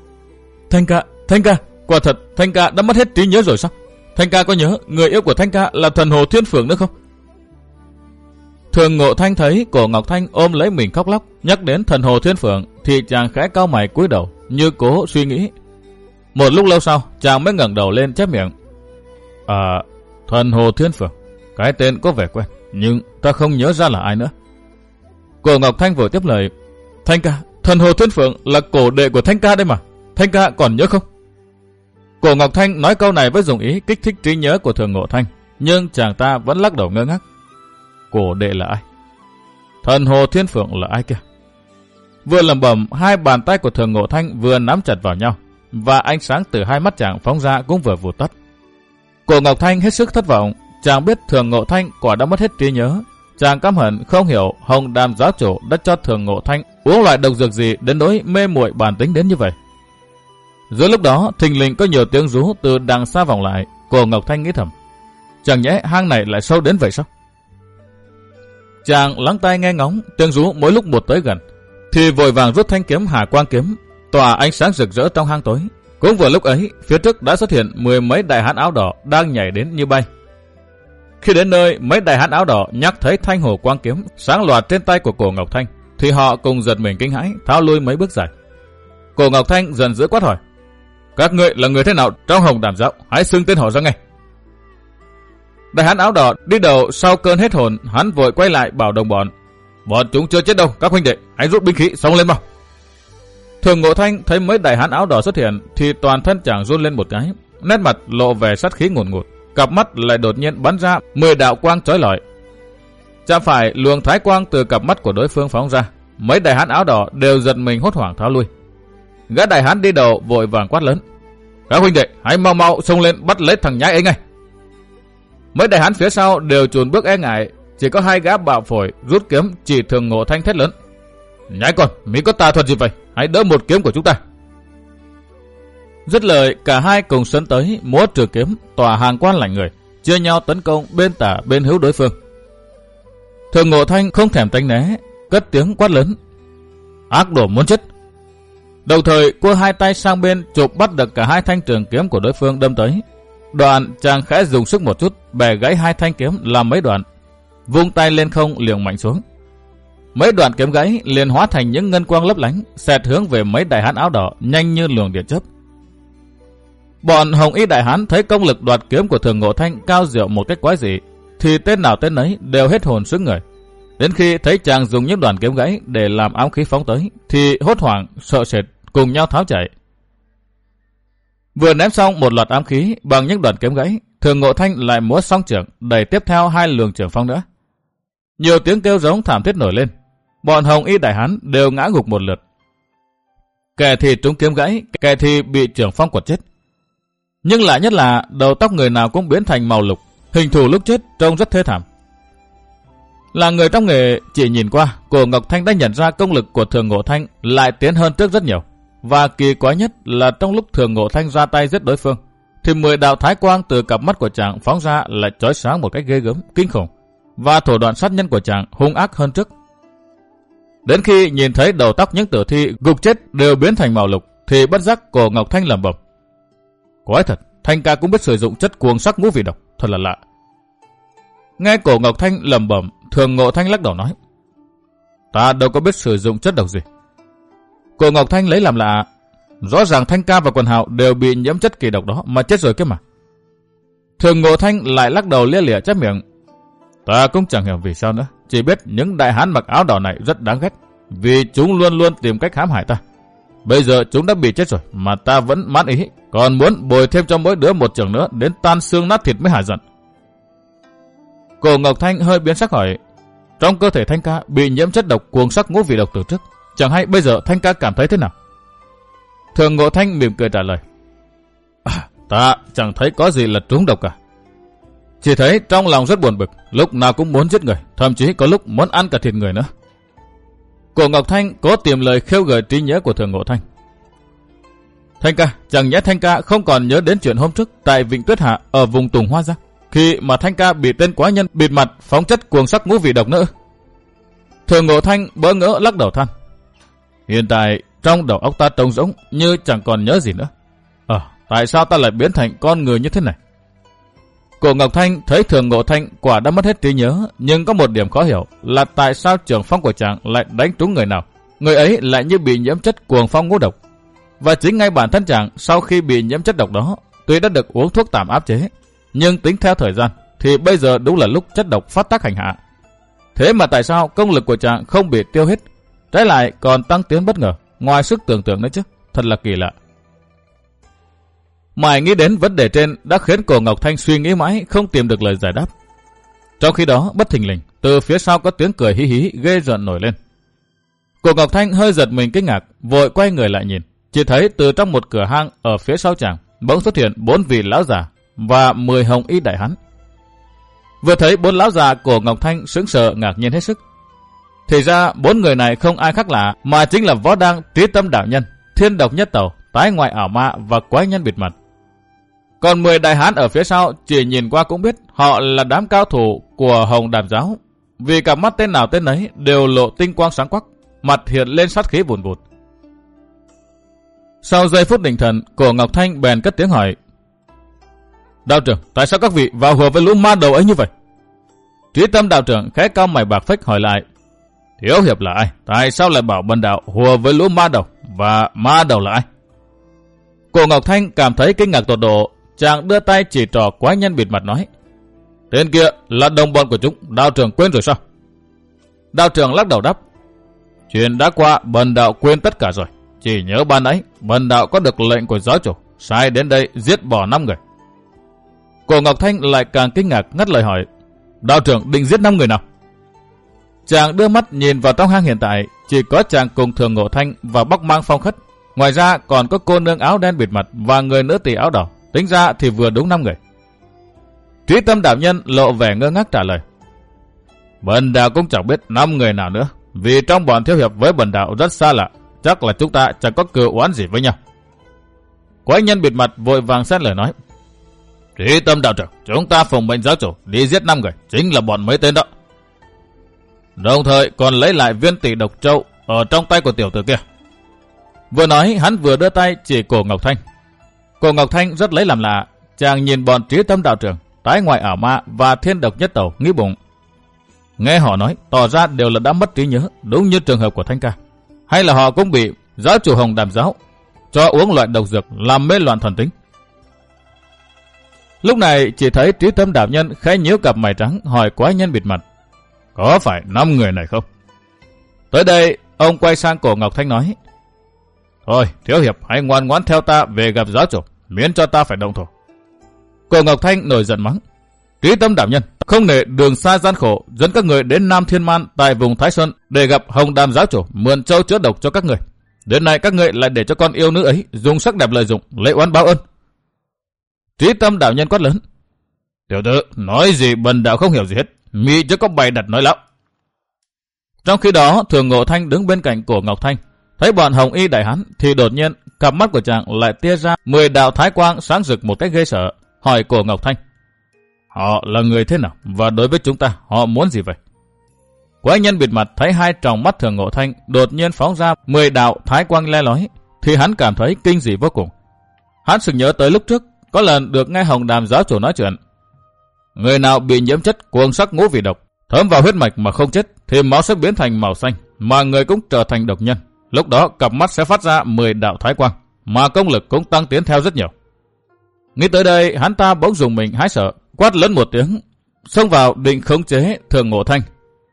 Thanh ca, quả thật Thanh ca đã mất hết trí nhớ rồi sao? Thanh ca có nhớ người yêu của Thanh ca là thần Hồ Thiên Phượng nữa không? Thường Ngộ Thanh thấy cô Ngọc Thanh ôm lấy mình khóc lóc, nhắc đến thần Hồ Thiên Phượng thì chàng khẽ cau mày cúi đầu như cố suy nghĩ. Một lúc lâu sau, chàng mới ngẩng đầu lên chép miệng: Thần Hồ Thiên Phượng, cái tên có vẻ quen, nhưng ta không nhớ ra là ai nữa. Cô Ngọc Thanh vội tiếp lời: Thanh ca, thần Hồ Thiên Phượng là cổ đệ của Thanh ca đây mà, Thanh ca còn nhớ không? Cô Ngọc Thanh nói câu này với dùng ý kích thích trí nhớ của Thường Ngộ Thanh, nhưng chàng ta vẫn lắc đầu ngơ ngác. Cổ đệ là ai? Thần Hồ Thiên Phượng là ai kia? Vừa lẩm bẩm, hai bàn tay của Thường Ngộ Thanh vừa nắm chặt vào nhau, và ánh sáng từ hai mắt chàng phóng ra cũng vừa vụt tắt. Cô Ngọc Thanh hết sức thất vọng, chàng biết Thường Ngộ Thanh quả đã mất hết trí nhớ. Chàng căm hận không hiểu Hồng Đàm giáo chủ đã cho Thường Ngộ Thanh uống loại độc dược gì đến nỗi mê muội bản tính đến như vậy. Giữa lúc đó, thình lình có nhiều tiếng rú từ đằng xa vọng lại. Cô Ngọc Thanh nghĩ thầm: Chẳng nhẽ hang này lại sâu đến vậy sao? Chàng lắng tai nghe ngóng, tiếng rú mỗi lúc một tới gần, thì vội vàng rút thanh kiếm Hà Quang kiếm, tỏa ánh sáng rực rỡ trong hang tối. Cũng vừa lúc ấy, phía trước đã xuất hiện 10 mấy đại hán áo đỏ đang nhảy đến như bay. Khi đến nơi, mấy đại hán áo đỏ nhắc thấy thanh hồ quang kiếm sáng loạt trên tay của cô Ngọc Thanh, thì họ cùng giật mình kinh hãi, tháo lui mấy bước dài. Cô Ngọc Thanh giận dữ quát hỏi: Các ngươi là người thế nào trong Hồng Đàm giáo? Hãy xưng tên họ ra ngay. Đại hán áo đỏ đi đầu sau cơn hết hồn, hắn vội quay lại bảo đồng bọn: Bọn chúng chưa chết đâu, các huynh đệ, hãy rút binh khí xông lên mau. Thường Ngộ Thanh thấy mấy đại hán áo đỏ xuất hiện thì toàn thân chàng run lên một cái, nét mặt lộ vẻ sát khí ngùn ngụt, cặp mắt lại đột nhiên bắn ra 10 đạo quang chói lọi. Chạm phải luồng thái quang từ cặp mắt của đối phương phóng ra, mấy đại hán áo đỏ đều giật mình hốt hoảng tháo lui. Gã đại hán đi đầu vội vàng quát lớn: Các huynh đệ, hãy mau mau xông lên bắt lấy thằng nhãi ấy ngay. Mấy đại hán phía sau đều chùn bước e ngại, chỉ có hai gã bạo phổi rút kiếm chỉ Thường Ngộ Thanh thét lớn: Nhãi con, mỹ có tà thuật gì vậy? Hãy đỡ một kiếm của chúng ta. Dứt lời, cả hai cùng sấn tới, múa trường kiếm, tỏa hàng quan lạnh người, chia nhau tấn công bên tả bên hữu đối phương. Thường Ngộ Thanh không thèm tránh né, cất tiếng quát lớn: Ác đồ muốn chết! Đồng thời, cua hai tay sang bên chụp bắt được cả hai thanh trường kiếm của đối phương đâm tới. Đoạn chàng khẽ dùng sức một chút, bẻ gãy hai thanh kiếm làm mấy đoạn, vung tay lên không liệng mạnh xuống. Mấy đoạn kiếm gãy liền hóa thành những ngân quang lấp lánh, xẹt hướng về mấy đại hán áo đỏ nhanh như luồng điện chớp. Bọn Hồng Y đại hán thấy công lực đoạt kiếm của Thường Ngộ Thanh cao diệu một cách quái dị, thì tên nào tên nấy đều hết hồn sững người. Đến khi thấy chàng dùng những đoạn kiếm gãy để làm ám khí phóng tới, thì hốt hoảng sợ sệt cùng nhau tháo chạy. Vừa ném xong một loạt ám khí bằng những đoạn kiếm gãy, Thường Ngộ Thanh lại múa song trưởng đẩy tiếp theo hai luồng trưởng phong nữa. Nhiều tiếng kêu giống thảm thiết nổi lên, bọn Hồng Y đại hán đều ngã gục một lượt. Kẻ thì trúng kiếm gãy, kẻ thì bị trưởng phong quật chết. Nhưng lạ nhất là đầu tóc người nào cũng biến thành màu lục, hình thù lúc chết trông rất thê thảm. Là người trong nghề, chỉ nhìn qua, cô Ngọc Thanh đã nhận ra công lực của Thường Ngộ Thanh lại tiến hơn trước rất nhiều. Và kỳ quái nhất là trong lúc Thường Ngộ Thanh ra tay giết đối phương, thì 10 đạo thái quang từ cặp mắt của chàng phóng ra lại chói sáng một cách ghê gớm, kinh khủng, và thủ đoạn sát nhân của chàng hung ác hơn trước. Đến khi nhìn thấy đầu tóc những tử thi gục chết đều biến thành màu lục, thì bất giác cô Ngọc Thanh lẩm bẩm: Quái thật, Thanh ca cũng biết sử dụng chất cuồng sắc ngũ vị độc, thật là lạ. Nghe cô Ngọc Thanh lẩm bẩm, Thường Ngộ Thanh lắc đầu nói: Ta đâu có biết sử dụng chất độc gì. Cô Ngọc Thanh lấy làm lạ: Rõ ràng Thanh Ca và Quần Hạo đều bị nhiễm chất kỳ độc đó mà chết rồi kia mà. Thường Ngộ Thanh lại lắc đầu lia lịa chép miệng. Ta cũng chẳng hiểu vì sao nữa, chỉ biết những đại hán mặc áo đỏ này rất đáng ghét, vì chúng luôn luôn tìm cách hãm hại ta. Bây giờ chúng đã bị chết rồi mà ta vẫn mãn ý, còn muốn bồi thêm cho mỗi đứa một chưởng nữa đến tan xương nát thịt mới hả giận. Cổ Ngọc Thanh hơi biến sắc hỏi, trong cơ thể Thanh Ca bị nhiễm chất độc cuồng sắc ngũ vị độc từ trước, chẳng hay bây giờ Thanh Ca cảm thấy thế nào? Thường Ngộ Thanh mỉm cười trả lời, ta chẳng thấy có gì là trúng độc cả. Chỉ thấy trong lòng rất buồn bực, lúc nào cũng muốn giết người, thậm chí có lúc muốn ăn cả thịt người nữa. Cổ Ngọc Thanh cố tìm lời khêu gợi trí nhớ của Thường Ngộ Thanh. Thanh Ca, chẳng nhẽ Thanh Ca không còn nhớ đến chuyện hôm trước tại Vịnh Tuyết Hạ ở vùng Tùng Hoa Giang, khi mà Thanh Ca bị tên quái nhân bịt mặt phóng chất cuồng sắc ngũ vị độc nữa. Thường Ngộ Thanh bỡ ngỡ lắc đầu than. Hiện tại trong đầu óc ta trống rỗng như chẳng còn nhớ gì nữa. Tại sao ta lại biến thành con người như thế này? Cổ Ngọc Thanh thấy Thường Ngộ Thanh quả đã mất hết trí nhớ, nhưng có một điểm khó hiểu là tại sao trường phong của chàng lại đánh trúng người nào, người ấy lại như bị nhiễm chất cuồng phong ngũ độc. Và chính ngay bản thân chàng sau khi bị nhiễm chất độc đó, tuy đã được uống thuốc tạm áp chế, nhưng tính theo thời gian thì bây giờ đúng là lúc chất độc phát tác hành hạ. Thế mà tại sao công lực của chàng không bị tiêu hết, trái lại còn tăng tiến bất ngờ, ngoài sức tưởng tượng nữa chứ, thật là kỳ lạ. Mãi nghĩ đến vấn đề trên đã khiến Cổ Ngọc Thanh suy nghĩ mãi không tìm được lời giải đáp. Trong khi đó bất thình lình từ phía sau có tiếng cười hí hí ghê rợn nổi lên. Cổ Ngọc Thanh hơi giật mình kinh ngạc, vội quay người lại nhìn, chỉ thấy từ trong một cửa hang ở phía sau chàng bỗng xuất hiện 4 vị lão già và 10 hồng y đại hán. Vừa thấy 4 lão già, Cổ Ngọc Thanh sững sờ ngạc nhiên hết sức. Thì ra 4 người này không ai khác lạ mà chính là Võ Đang, Trí Tâm đạo nhân, Thiên Độc Nhất Tẩu, Tái Ngoại ảo ma và Quái Nhân bịt mặt. Còn 10 đại hán ở phía sau chỉ nhìn qua cũng biết họ là đám cao thủ của Hồng Đàm giáo, vì cả mắt tên nào tên ấy đều lộ tinh quang sáng quắc, mặt hiện lên sát khí vùn vụt. Sau giây phút định thần, Cổ Ngọc Thanh bèn cất tiếng hỏi: Đạo trưởng, tại sao các vị vào hùa với lũ ma đầu ấy như vậy? Trí Tâm đạo trưởng khẽ cau mày bạc phách hỏi lại: Thiếu hiệp là ai? Tại sao lại bảo bần đạo hùa với lũ ma đầu? Và ma đầu là ai? Cổ Ngọc Thanh cảm thấy kinh ngạc tột độ, chàng đưa tay chỉ trỏ Quái Nhân bịt mặt nói: Tên kia là đồng bọn của chúng, đạo trưởng quên rồi sao? Đạo trưởng lắc đầu đáp: Chuyện đã qua, bần đạo quên tất cả rồi. Chỉ nhớ ban ấy, bần đạo có được lệnh của giáo chủ, sai đến đây giết bỏ 5 người. Cổ Ngọc Thanh lại càng kinh ngạc ngắt lời hỏi: Đạo trưởng định giết 5 người nào? Chàng đưa mắt nhìn vào trong hang hiện tại, chỉ có chàng cùng Thường Ngộ Thanh và Bắc Mang Phong Khất. Ngoài ra còn có cô nương áo đen bịt mặt và người nữ tỳ áo đỏ, tính ra thì vừa đúng 5 người. Trí Tâm đạo nhân lộ vẻ ngơ ngác trả lời: Bần đạo cũng chẳng biết 5 người nào nữa, vì trong bọn thiếu hiệp với bần đạo rất xa lạ, chắc là chúng ta chẳng có cừu oán gì với nhau. Quái Nhân bịt mặt vội vàng xen lời nói: Trí Tâm đạo trưởng, chúng ta phụng mệnh giáo chủ đi giết 5 người, chính là bọn mấy tên đó. Đồng thời còn lấy lại viên tỷ độc châu ở trong tay của tiểu tử kia. Vừa nói hắn vừa đưa tay chỉ Cổ Ngọc Thanh. Cổ Ngọc Thanh rất lấy làm lạ, chàng nhìn bọn Trí Tâm đạo trưởng, Tái Ngoại ảo ma và Thiên Độc Nhất Tẩu nghĩ bụng. Nghe họ nói tỏ ra đều là đã mất trí nhớ, đúng như trường hợp của Thanh Ca. Hay là họ cũng bị giáo chủ Hồng Đàm giáo cho uống loại độc dược làm mê loạn thần tính. Lúc này chỉ thấy Trí Tâm đạo nhân khẽ nhíu cặp mày trắng hỏi Quái Nhân bịt mặt: Có phải 5 người này không? Tới đây ông quay sang Cổ Ngọc Thanh nói: Thôi thiếu hiệp hãy ngoan ngoãn theo ta về gặp giáo chủ, miễn cho ta phải động thủ. Cổ Ngọc Thanh nổi giận mắng: Trí Tâm đạo nhân, không nể đường xa gian khổ dẫn các người đến Nam Thiên Man tại vùng Thái Sơn để gặp Hồng Đàm giáo chủ mượn châu chữa độc cho các người. Đến nay các người lại để cho con yêu nữ ấy dùng sắc đẹp lợi dụng, lấy oán báo ơn. Trí Tâm đạo nhân quát lớn: Tiểu tử, nói gì bần đạo không hiểu gì hết, mị chứ có bày đặt nói láo. Trong khi đó Thường Ngộ Thanh đứng bên cạnh Cổ Ngọc Thanh, thấy bọn Hồng Y đại hán thì đột nhiên cặp mắt của chàng lại tia ra 10 đạo thái quang sáng rực một cách ghê sợ, hỏi Cổ Ngọc Thanh: Họ là người thế nào và đối với chúng ta họ muốn gì vậy? Quái Nhân bịt mặt thấy hai tròng mắt Thường Ngộ Thanh đột nhiên phóng ra 10 đạo thái quang le lói thì hắn cảm thấy kinh dị vô cùng. Hắn sực nhớ tới lúc trước có lần được nghe Hồng Đàm giáo chủ nói chuyện: Người nào bị nhiễm chất cuồng sắc ngũ vị độc thấm vào huyết mạch mà không chết thì máu sẽ biến thành màu xanh, mà người cũng trở thành độc nhân. Lúc đó cặp mắt sẽ phát ra 10 đạo thái quang, mà công lực cũng tăng tiến theo rất nhiều. Nghĩ tới đây, hắn ta bỗng dùng mình hãi sợ, quát lớn một tiếng, xông vào định khống chế Thường Ngộ Thanh.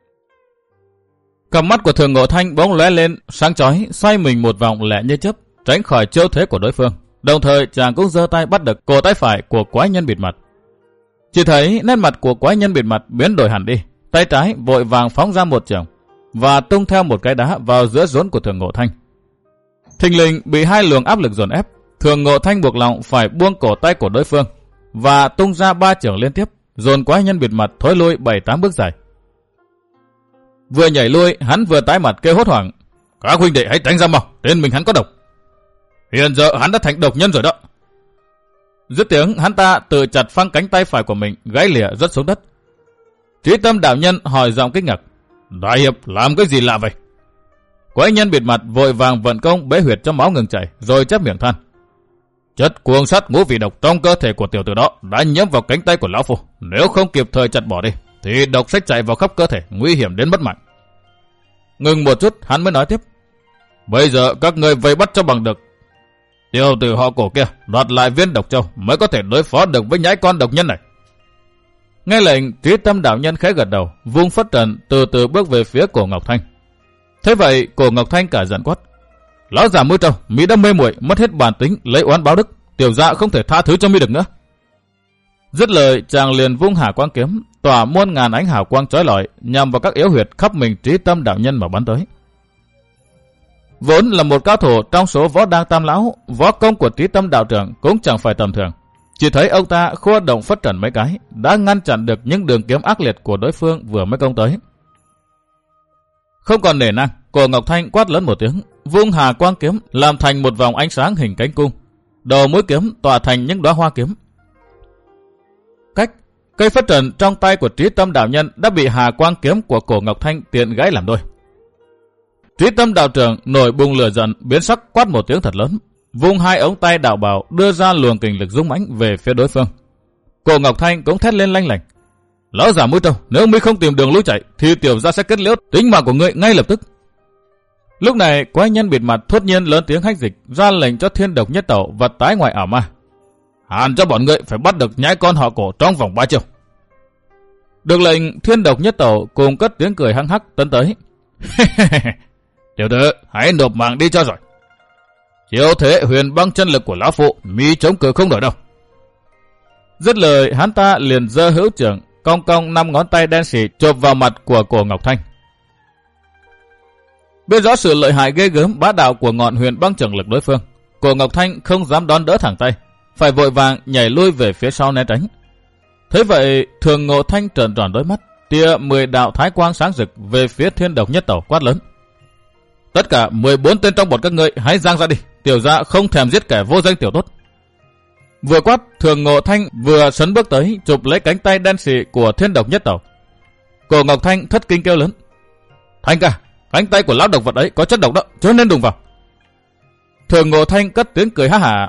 Cặp mắt của Thường Ngộ Thanh bỗng lóe lên sáng chói, xoay mình một vòng lẹ như chớp, tránh khỏi chiêu thế của đối phương. Đồng thời chàng cũng giơ tay bắt được cổ tay phải của quái nhân bịt mặt. Chỉ thấy nét mặt của quái nhân bịt mặt biến đổi hẳn đi, tay trái vội vàng phóng ra một chưởng và tung theo một cái đá vào giữa rốn của Thường Ngộ Thanh. Thình lình bị hai luồng áp lực dồn ép, Thường Ngộ Thanh buộc lòng phải buông cổ tay của đối phương và tung ra 3 chưởng liên tiếp, dồn quái nhân bịt mặt thối lui 7-8 bước dài. Vừa nhảy lui, hắn vừa tái mặt kêu hốt hoảng: "Các huynh đệ hãy tránh ra mau, tên mình hắn có độc. Hiện giờ hắn đã thành độc nhân rồi đó." Dứt tiếng, hắn ta tự chặt phăng cánh tay phải của mình, gãy lìa rớt xuống đất. Trí Tâm đạo nhân hỏi giọng kinh ngạc: "Đại hiệp làm cái gì lạ vậy?" Quái nhân bịt mặt vội vàng vận công bế huyệt cho máu ngừng chảy, rồi chép miệng than: "Chất cuồng sát ngũ vị độc trong cơ thể của tiểu tử đó đã nhiễm vào cánh tay của lão phu, nếu không kịp thời chặt bỏ đi thì độc sẽ chạy vào khắp cơ thể, nguy hiểm đến mất mạng." Ngừng một chút, hắn mới nói tiếp: "Bây giờ các ngươi vây bắt cho bằng được tiểu tử họ Cổ kia, đoạt lại viên độc châu mới có thể đối phó được với nhãi con độc nhân này." Nghe lệnh, Trí Tâm đạo nhân khẽ gật đầu, vung phất trần từ từ bước về phía Cổ Ngọc Thanh. Thế vậy, Cổ Ngọc Thanh cả giận quát: "Lão già mũi trâu, mỹ đã mê muội, mất hết bản tính, lấy oán báo đức, tiểu dạ không thể tha thứ cho mi được nữa." Dứt lời, chàng liền vung Hà Quang kiếm, tỏa muôn ngàn ánh hào quang chói lọi nhằm vào các yếu huyệt khắp mình Trí Tâm đạo nhân mà bắn tới. Vốn là một cao thủ trong số võ đang tam lão, võ công của Trí Tâm đạo trưởng cũng chẳng phải tầm thường. Chỉ thấy ông ta khua động phất trần mấy cái, đã ngăn chặn được những đường kiếm ác liệt của đối phương vừa mới công tới. Không còn nể nang, Cổ Ngọc Thanh quát lớn một tiếng, vung Hà Quang kiếm làm thành một vòng ánh sáng hình cánh cung, đầu mũi kiếm tỏa thành những đóa hoa kiếm. Cây phất trần trong tay của Trí Tâm đạo nhân đã bị Hà Quang kiếm của Cổ Ngọc Thanh tiện gãy làm đôi. Trí Tâm đạo trưởng nổi bùng lửa giận, biến sắc quát một tiếng thật lớn, vung hai ống tay đạo bào đưa ra luồng kình lực dũng mãnh về phía đối phương. Cổ Ngọc Thanh cũng thét lên lanh lảnh: "Lão già mũi trâu, nếu mi không tìm đường lui chạy thì tiểu gia sẽ kết liễu tính mạng của ngươi ngay lập tức." Lúc này, quái nhân bịt mặt thốt nhiên lớn tiếng hách dịch, ra lệnh cho Thiên Độc Nhất Tẩu và Tái Ngoại Ảo Ma: "Hàn cho bọn ngươi phải bắt được nhãi con họ Cổ trong vòng 3 chiêu." Được lệnh, Thiên Độc Nhất Tẩu cùng cất tiếng cười hăng hắc tấn tới: "Tiểu tử, hãy nộp mạng đi cho rồi. Chiêu thế huyền băng chân lực của lão phụ, mi chống cự không nổi đâu." Dứt lời, hắn ta liền giơ hữu trưởng, cong cong 5 ngón tay đen sì chộp vào mặt của Cổ Ngọc Thanh. Biết rõ sự lợi hại ghê gớm bá đạo của ngọn huyền băng trưởng lực đối phương, Cổ Ngọc Thanh không dám đón đỡ thẳng tay, phải vội vàng nhảy lui về phía sau né tránh. Thế vậy, Thường Ngộ Thanh trợn tròn đôi mắt, tia 10 đạo thái quang sáng rực về phía Thiên Độc Nhất Tẩu, quát lớn: "Tất cả 14 tên trong bọn các ngươi hãy giang ra đi, tiểu gia không thèm giết kẻ vô danh tiểu tốt." Vừa quát, Thường Ngộ Thanh vừa sấn bước tới chụp lấy cánh tay đen sì của Thiên Độc Nhất Tẩu. Cổ Ngọc Thanh thất kinh kêu lớn: "Thanh ca, cánh tay của lão độc vật ấy có chất độc đó, chớ nên đụng vào." Thường Ngộ Thanh cất tiếng cười ha hả: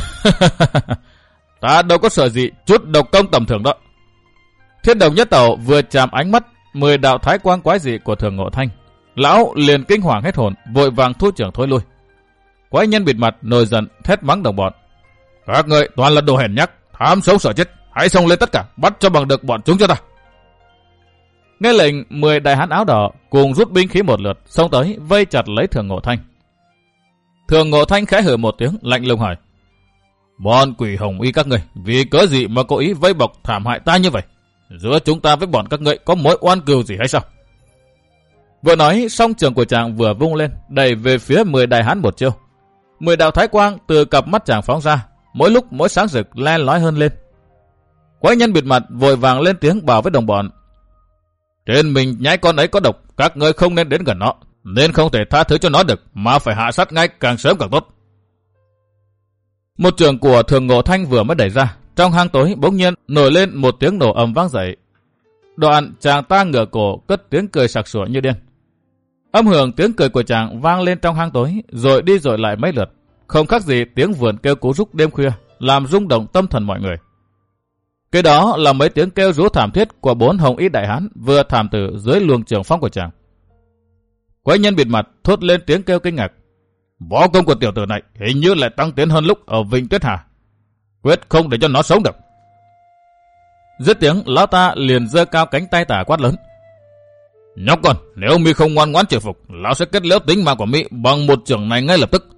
"Ta đâu có sợ gì chút độc công tầm thường đó." Thiên Độc Nhất Tẩu vừa chạm ánh mắt 10 đạo thái quang quái dị của Thường Ngộ Thanh, lão liền kinh hoàng hết hồn, vội vàng thu trưởng thối lui. Quái nhân bịt mặt nổi giận thét mắng đồng bọn: "Các ngươi toàn là đồ hèn nhát, tham sống sợ chết, hãy xông lên tất cả, bắt cho bằng được bọn chúng cho ta." Nghe lệnh, 10 đại hán áo đỏ cùng rút binh khí một lượt xông tới vây chặt lấy Thường Ngộ Thanh. Thường Ngộ Thanh khẽ hừ một tiếng, lạnh lùng hỏi: "Bọn quỷ hồng y các ngươi vì cớ gì mà cố ý vây bọc thảm hại ta như vậy? Giữa chúng ta với bọn các ngươi có mối oan cừu gì hay sao?" Vừa nói, song trường của chàng vừa vung lên, đẩy về phía 10 đại hán một chiêu. 10 đạo thái quang từ cặp mắt chàng phóng ra, mỗi lúc mỗi sáng rực len lói hơn lên. Quái nhân bịt mặt vội vàng lên tiếng bảo với đồng bọn: "Trên mình nhãi con ấy có độc, các ngươi không nên đến gần nó, nên không thể tha thứ cho nó được, mà phải hạ sát ngay càng sớm càng tốt." Một trường của Thường Ngộ Thanh vừa mới đẩy ra, trong hang tối bỗng nhiên nổi lên một tiếng nổ ầm vang dậy. Đoạn chàng ta ngửa cổ cất tiếng cười sặc sụa như điên. Âm hưởng tiếng cười của chàng vang lên trong hang tối, rồi đi rồi lại mấy lượt, không khác gì tiếng vườn kêu cứu rúc đêm khuya, làm rung động tâm thần mọi người. Cái đó là mấy tiếng kêu rú thảm thiết của 4 hồng y đại hán vừa thảm tử dưới luồng trường phong của chàng. Quái nhân bịt mặt thốt lên tiếng kêu kinh ngạc: Võ công của tiểu tử này hình như lại tăng tiến hơn lúc ở Vịnh Tuyết Hà. Quyết không để cho nó sống được. Dứt tiếng, lão ta liền giơ cao cánh tay tả quát lớn. Nhóc con, nếu mi không ngoan ngoãn chịu phục, lão sẽ kết liễu tính mạng của mi bằng một chưởng này ngay lập tức.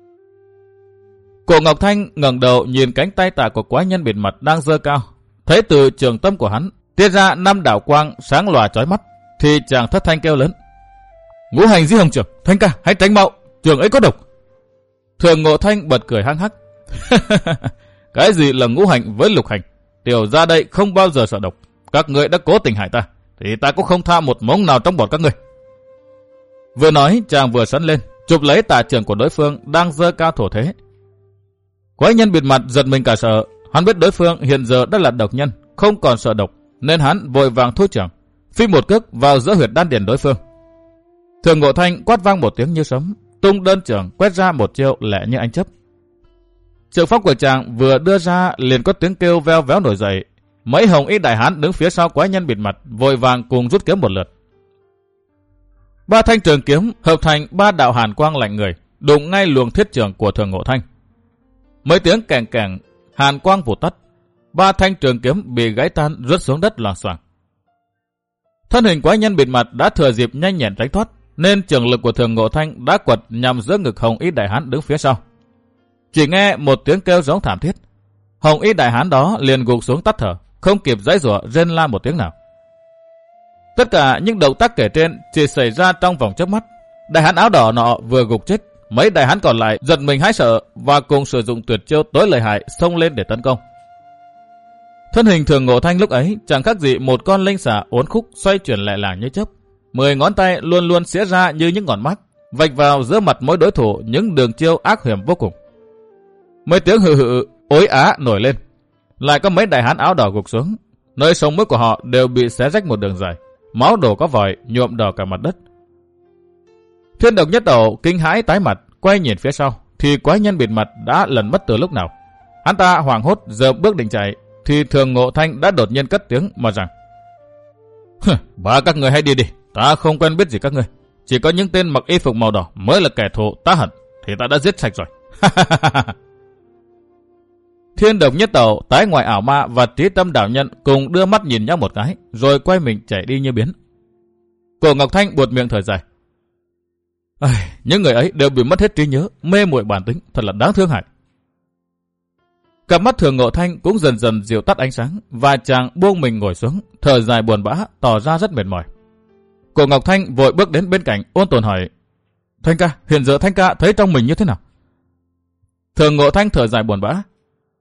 Cổ Ngọc Thanh ngẩng đầu nhìn cánh tay tả của quái nhân bịt mặt đang giơ cao, thấy từ trường tâm của hắn tiết ra 5 đạo quang sáng lòa chói mắt, thì chàng thất thanh kêu lớn. Ngũ hành di hồng trưởng, Thanh ca hãy tránh mau, trường ấy có độc. Thường Ngộ Thanh bật cười hăng hắc. Cái gì là ngũ hành với lục hành? Tiểu ra đây không bao giờ sợ độc. Các người đã cố tình hại ta, thì ta cũng không tha một mống nào trong bọn các người. Vừa nói, chàng vừa sấn lên, chụp lấy tà trưởng của đối phương đang giơ cao thổ thế. Quái nhân bịt mặt giật mình cả sợ, hắn biết đối phương hiện giờ đã là độc nhân, không còn sợ độc, nên hắn vội vàng thu trưởng, phi một cước vào giữa huyệt đan điền đối phương. Thường Ngộ Thanh quát vang một tiếng như sấm, tung đơn trưởng quét ra một chiêu lẹ như ánh chớp. Trường pháp của chàng vừa đưa ra liền có tiếng kêu veo véo nổi dậy. Mấy hồng y đại hán đứng phía sau quái nhân bịt mặt vội vàng cùng rút kiếm một lượt. 3 thanh trường kiếm hợp thành 3 đạo hàn quang lạnh người, đụng ngay luồng thiết trường của Thường Ngộ Thanh. Mấy tiếng kèn kèn, hàn quang vụt tắt, 3 thanh trường kiếm bị gãy tan rớt xuống đất loảng xoảng. Thân hình quái nhân bịt mặt đã thừa dịp nhanh nhẹn tránh thoát, nên trường lực của Thường Ngộ Thanh đã quật nhằm giữa ngực hồng y đại hán đứng phía sau. Chỉ nghe một tiếng kêu giống thảm thiết, hồng y đại hán đó liền gục xuống tắt thở, không kịp giãy giụa rên la một tiếng nào. Tất cả những động tác kể trên chỉ xảy ra trong vòng chớp mắt. Đại hán áo đỏ nọ vừa gục chết, mấy đại hán còn lại giật mình hãi sợ và cùng sử dụng tuyệt chiêu tối lợi hại xông lên để tấn công. Thân hình Thường Ngộ Thanh lúc ấy chẳng khác gì một con linh xà uốn khúc xoay chuyển lẹ làng như chớp. 10 ngón tay luôn luôn xía ra như những ngọn mác, vạch vào giữa mặt mỗi đối thủ những đường chiêu ác hiểm vô cùng. Mấy tiếng hừ hừ ối á nổi lên, lại có mấy đại hán áo đỏ gục xuống, nơi sống mũi của họ đều bị xé rách một đường dài, máu đổ có vòi nhuộm đỏ cả mặt đất. Thiên Độc Nhất Tẩu kinh hãi tái mặt, quay nhìn phía sau, thì quái nhân bịt mặt đã lẩn mất từ lúc nào. Hắn ta hoảng hốt giờ bước định chạy, thì Thường Ngộ Thanh đã đột nhiên cất tiếng mà rằng: Ba các người hãy đi đi, ta không quen biết gì các người, chỉ có những tên mặc y phục màu đỏ mới là kẻ thù ta hận, thì ta đã giết sạch rồi. Thiên Độc Nhất Tẩu, Tái Ngoại Ảo Ma và Trí Tâm Đạo Nhân cùng đưa mắt nhìn nhau một cái, rồi quay mình chạy đi như biến. Cổ Ngọc Thanh buột miệng thở dài. Những người ấy đều bị mất hết trí nhớ, mê muội bản tính, thật là đáng thương hại. Cặp mắt Thường Ngộ Thanh cũng dần dần dịu tắt ánh sáng, và chàng buông mình ngồi xuống, thở dài buồn bã, tỏ ra rất mệt mỏi. Cổ Ngọc Thanh vội bước đến bên cạnh, ôn tồn hỏi: Thanh ca, hiện giờ Thanh ca thấy trong mình như thế nào? Thường Ngộ Thanh thở dài buồn bã.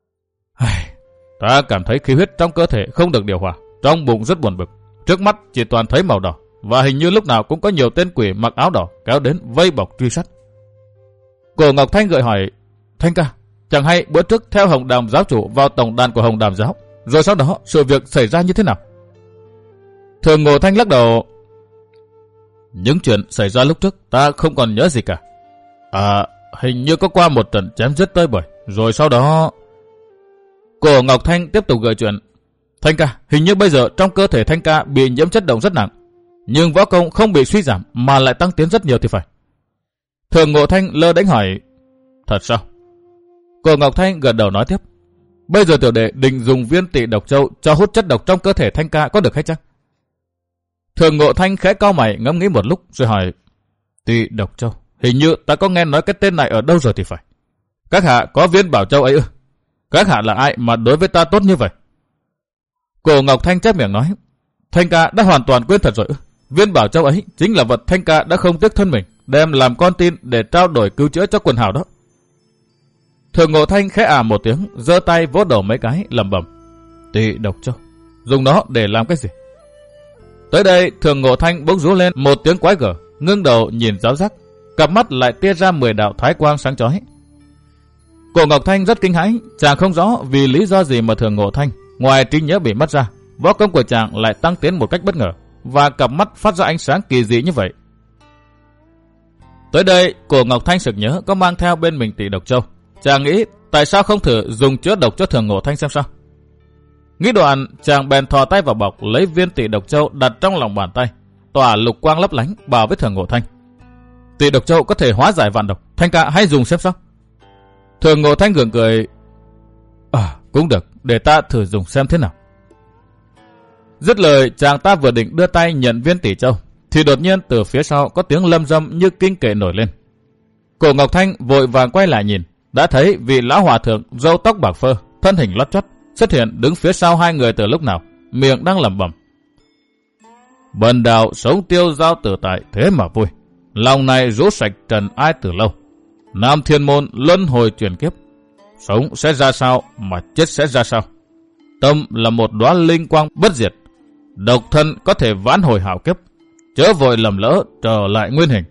Ta cảm thấy khí huyết trong cơ thể không được điều hòa, trong bụng rất buồn bực, trước mắt chỉ toàn thấy màu đỏ, và hình như lúc nào cũng có nhiều tên quỷ mặc áo đỏ kéo đến vây bọc truy sát. Cổ Ngọc Thanh gợi hỏi: Thanh ca, chẳng hay bữa trước theo Hồng Đàm giáo chủ vào tổng đàn của Hồng Đàm giáo, rồi sau đó sự việc xảy ra như thế nào? Thường Ngộ Thanh lắc đầu: Những chuyện xảy ra lúc trước ta không còn nhớ gì cả. Hình như có qua một trận chém giết tơi bời, rồi sau đó... Cổ Ngọc Thanh tiếp tục gợi chuyện: Thanh ca, hình như bây giờ trong cơ thể Thanh ca bị nhiễm chất độc rất nặng, nhưng võ công không bị suy giảm mà lại tăng tiến rất nhiều thì phải. Thường Ngộ Thanh lơ đánh hỏi: Thật sao? Cổ Ngọc Thanh gật đầu nói tiếp: Bây giờ tiểu đệ định dùng viên tị độc châu cho hút chất độc trong cơ thể Thanh ca, có được hay chăng? Thường Ngộ Thanh khẽ cau mày ngẫm nghĩ một lúc rồi hỏi: Tị độc châu, hình như ta có nghe nói cái tên này ở đâu rồi thì phải. Các hạ có viên bảo châu ấy ư? Các hạ là ai mà đối với ta tốt như vậy? Cổ Ngọc Thanh chép miệng nói: Thanh ca đã hoàn toàn quên thật rồi ư? Viên bảo châu ấy chính là vật Thanh ca đã không tiếc thân mình đem làm con tin để trao đổi cứu chữa cho quần hào đó. Thường Ngộ Thanh khẽ một tiếng, giơ tay vỗ đầu mấy cái lẩm bẩm: Tị độc châu, dùng nó để làm cái gì? Tới đây Thường Ngộ Thanh bỗng rú lên một tiếng quái gở, ngưng đầu nhìn giáo giác, cặp mắt lại tia ra 10 đạo thái quang sáng chói. Cổ Ngọc Thanh rất kinh hãi, chàng không rõ vì lý do gì mà Thường Ngộ Thanh ngoài trí nhớ bị mất ra, võ công của chàng lại tăng tiến một cách bất ngờ, và cặp mắt phát ra ánh sáng kỳ dị như vậy. Tới đây Cổ Ngọc Thanh sực nhớ có mang theo bên mình tị độc châu, chàng nghĩ tại sao không thử dùng chữa độc cho Thường Ngộ Thanh xem sao. Nghĩ đoạn, chàng bèn thò tay vào bọc lấy viên tị độc châu đặt trong lòng bàn tay, tỏa lục quang lấp lánh, bảo với Thường Ngộ Thanh: Tỷ độc châu có thể hóa giải vạn độc, Thanh ca hãy dùng xem sao. Thường Ngộ Thanh gượng cười. Cũng được, để ta thử dùng xem thế nào. Dứt lời, chàng ta vừa định đưa tay nhận viên tỷ châu, thì đột nhiên từ phía sau có tiếng lâm râm như kinh kệ nổi lên. Cổ Ngọc Thanh vội vàng quay lại nhìn, đã thấy vị lão hòa thượng râu tóc bạc phơ, thân hình lót chót xuất hiện đứng phía sau hai người từ lúc nào, miệng đang lẩm bẩm. Bần đạo sống tiêu giao tự tại thế mà vui, lòng này rũ sạch trần ai từ lâu. Nam Thiên Môn luân hồi chuyển kiếp, sống sẽ ra sao mà chết sẽ ra sao. Tâm là một đóa linh quang bất diệt, độc thân có thể vãn hồi hạo kiếp, chớ vội lầm lỡ trở lại nguyên hình.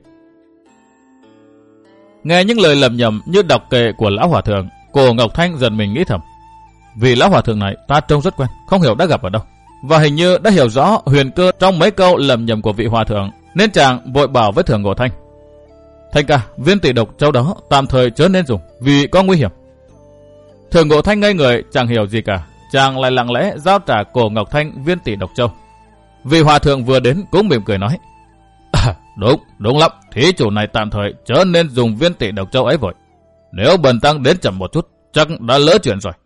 Nghe những lời lầm nhầm như đọc kệ của lão hòa thượng, Cổ Ngọc Thanh dần mình nghĩ thầm. Vì lão hòa thượng này ta trông rất quen, không hiểu đã gặp ở đâu, và hình như đã hiểu rõ huyền cơ trong mấy câu lầm nhầm của vị hòa thượng, nên chàng vội bảo với Thường Ngộ Thanh. Thanh ca, viên tỷ độc châu đó tạm thời chớ nên dùng, vì có nguy hiểm. Thường Ngộ Thanh ngây người, chẳng hiểu gì cả, chàng lại lặng lẽ giao trả Cổ Ngọc Thanh viên tỷ độc châu. Vị hòa thượng vừa đến cũng mỉm cười nói. Đúng lắm, thí chủ này tạm thời chớ nên dùng viên tỷ độc châu ấy vội. Nếu bần tăng đến chậm một chút, chắc đã lỡ chuyện rồi.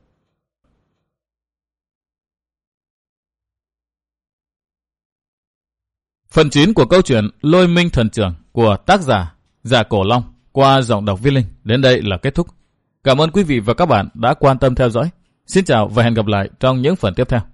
Phần 9 của câu chuyện Lôi Minh Thần Trưởng của tác giả Dạ Cổ Long qua giọng đọc Viết Linh đến đây là kết thúc. Cảm ơn quý vị và các bạn đã quan tâm theo dõi. Xin chào và hẹn gặp lại trong những phần tiếp theo.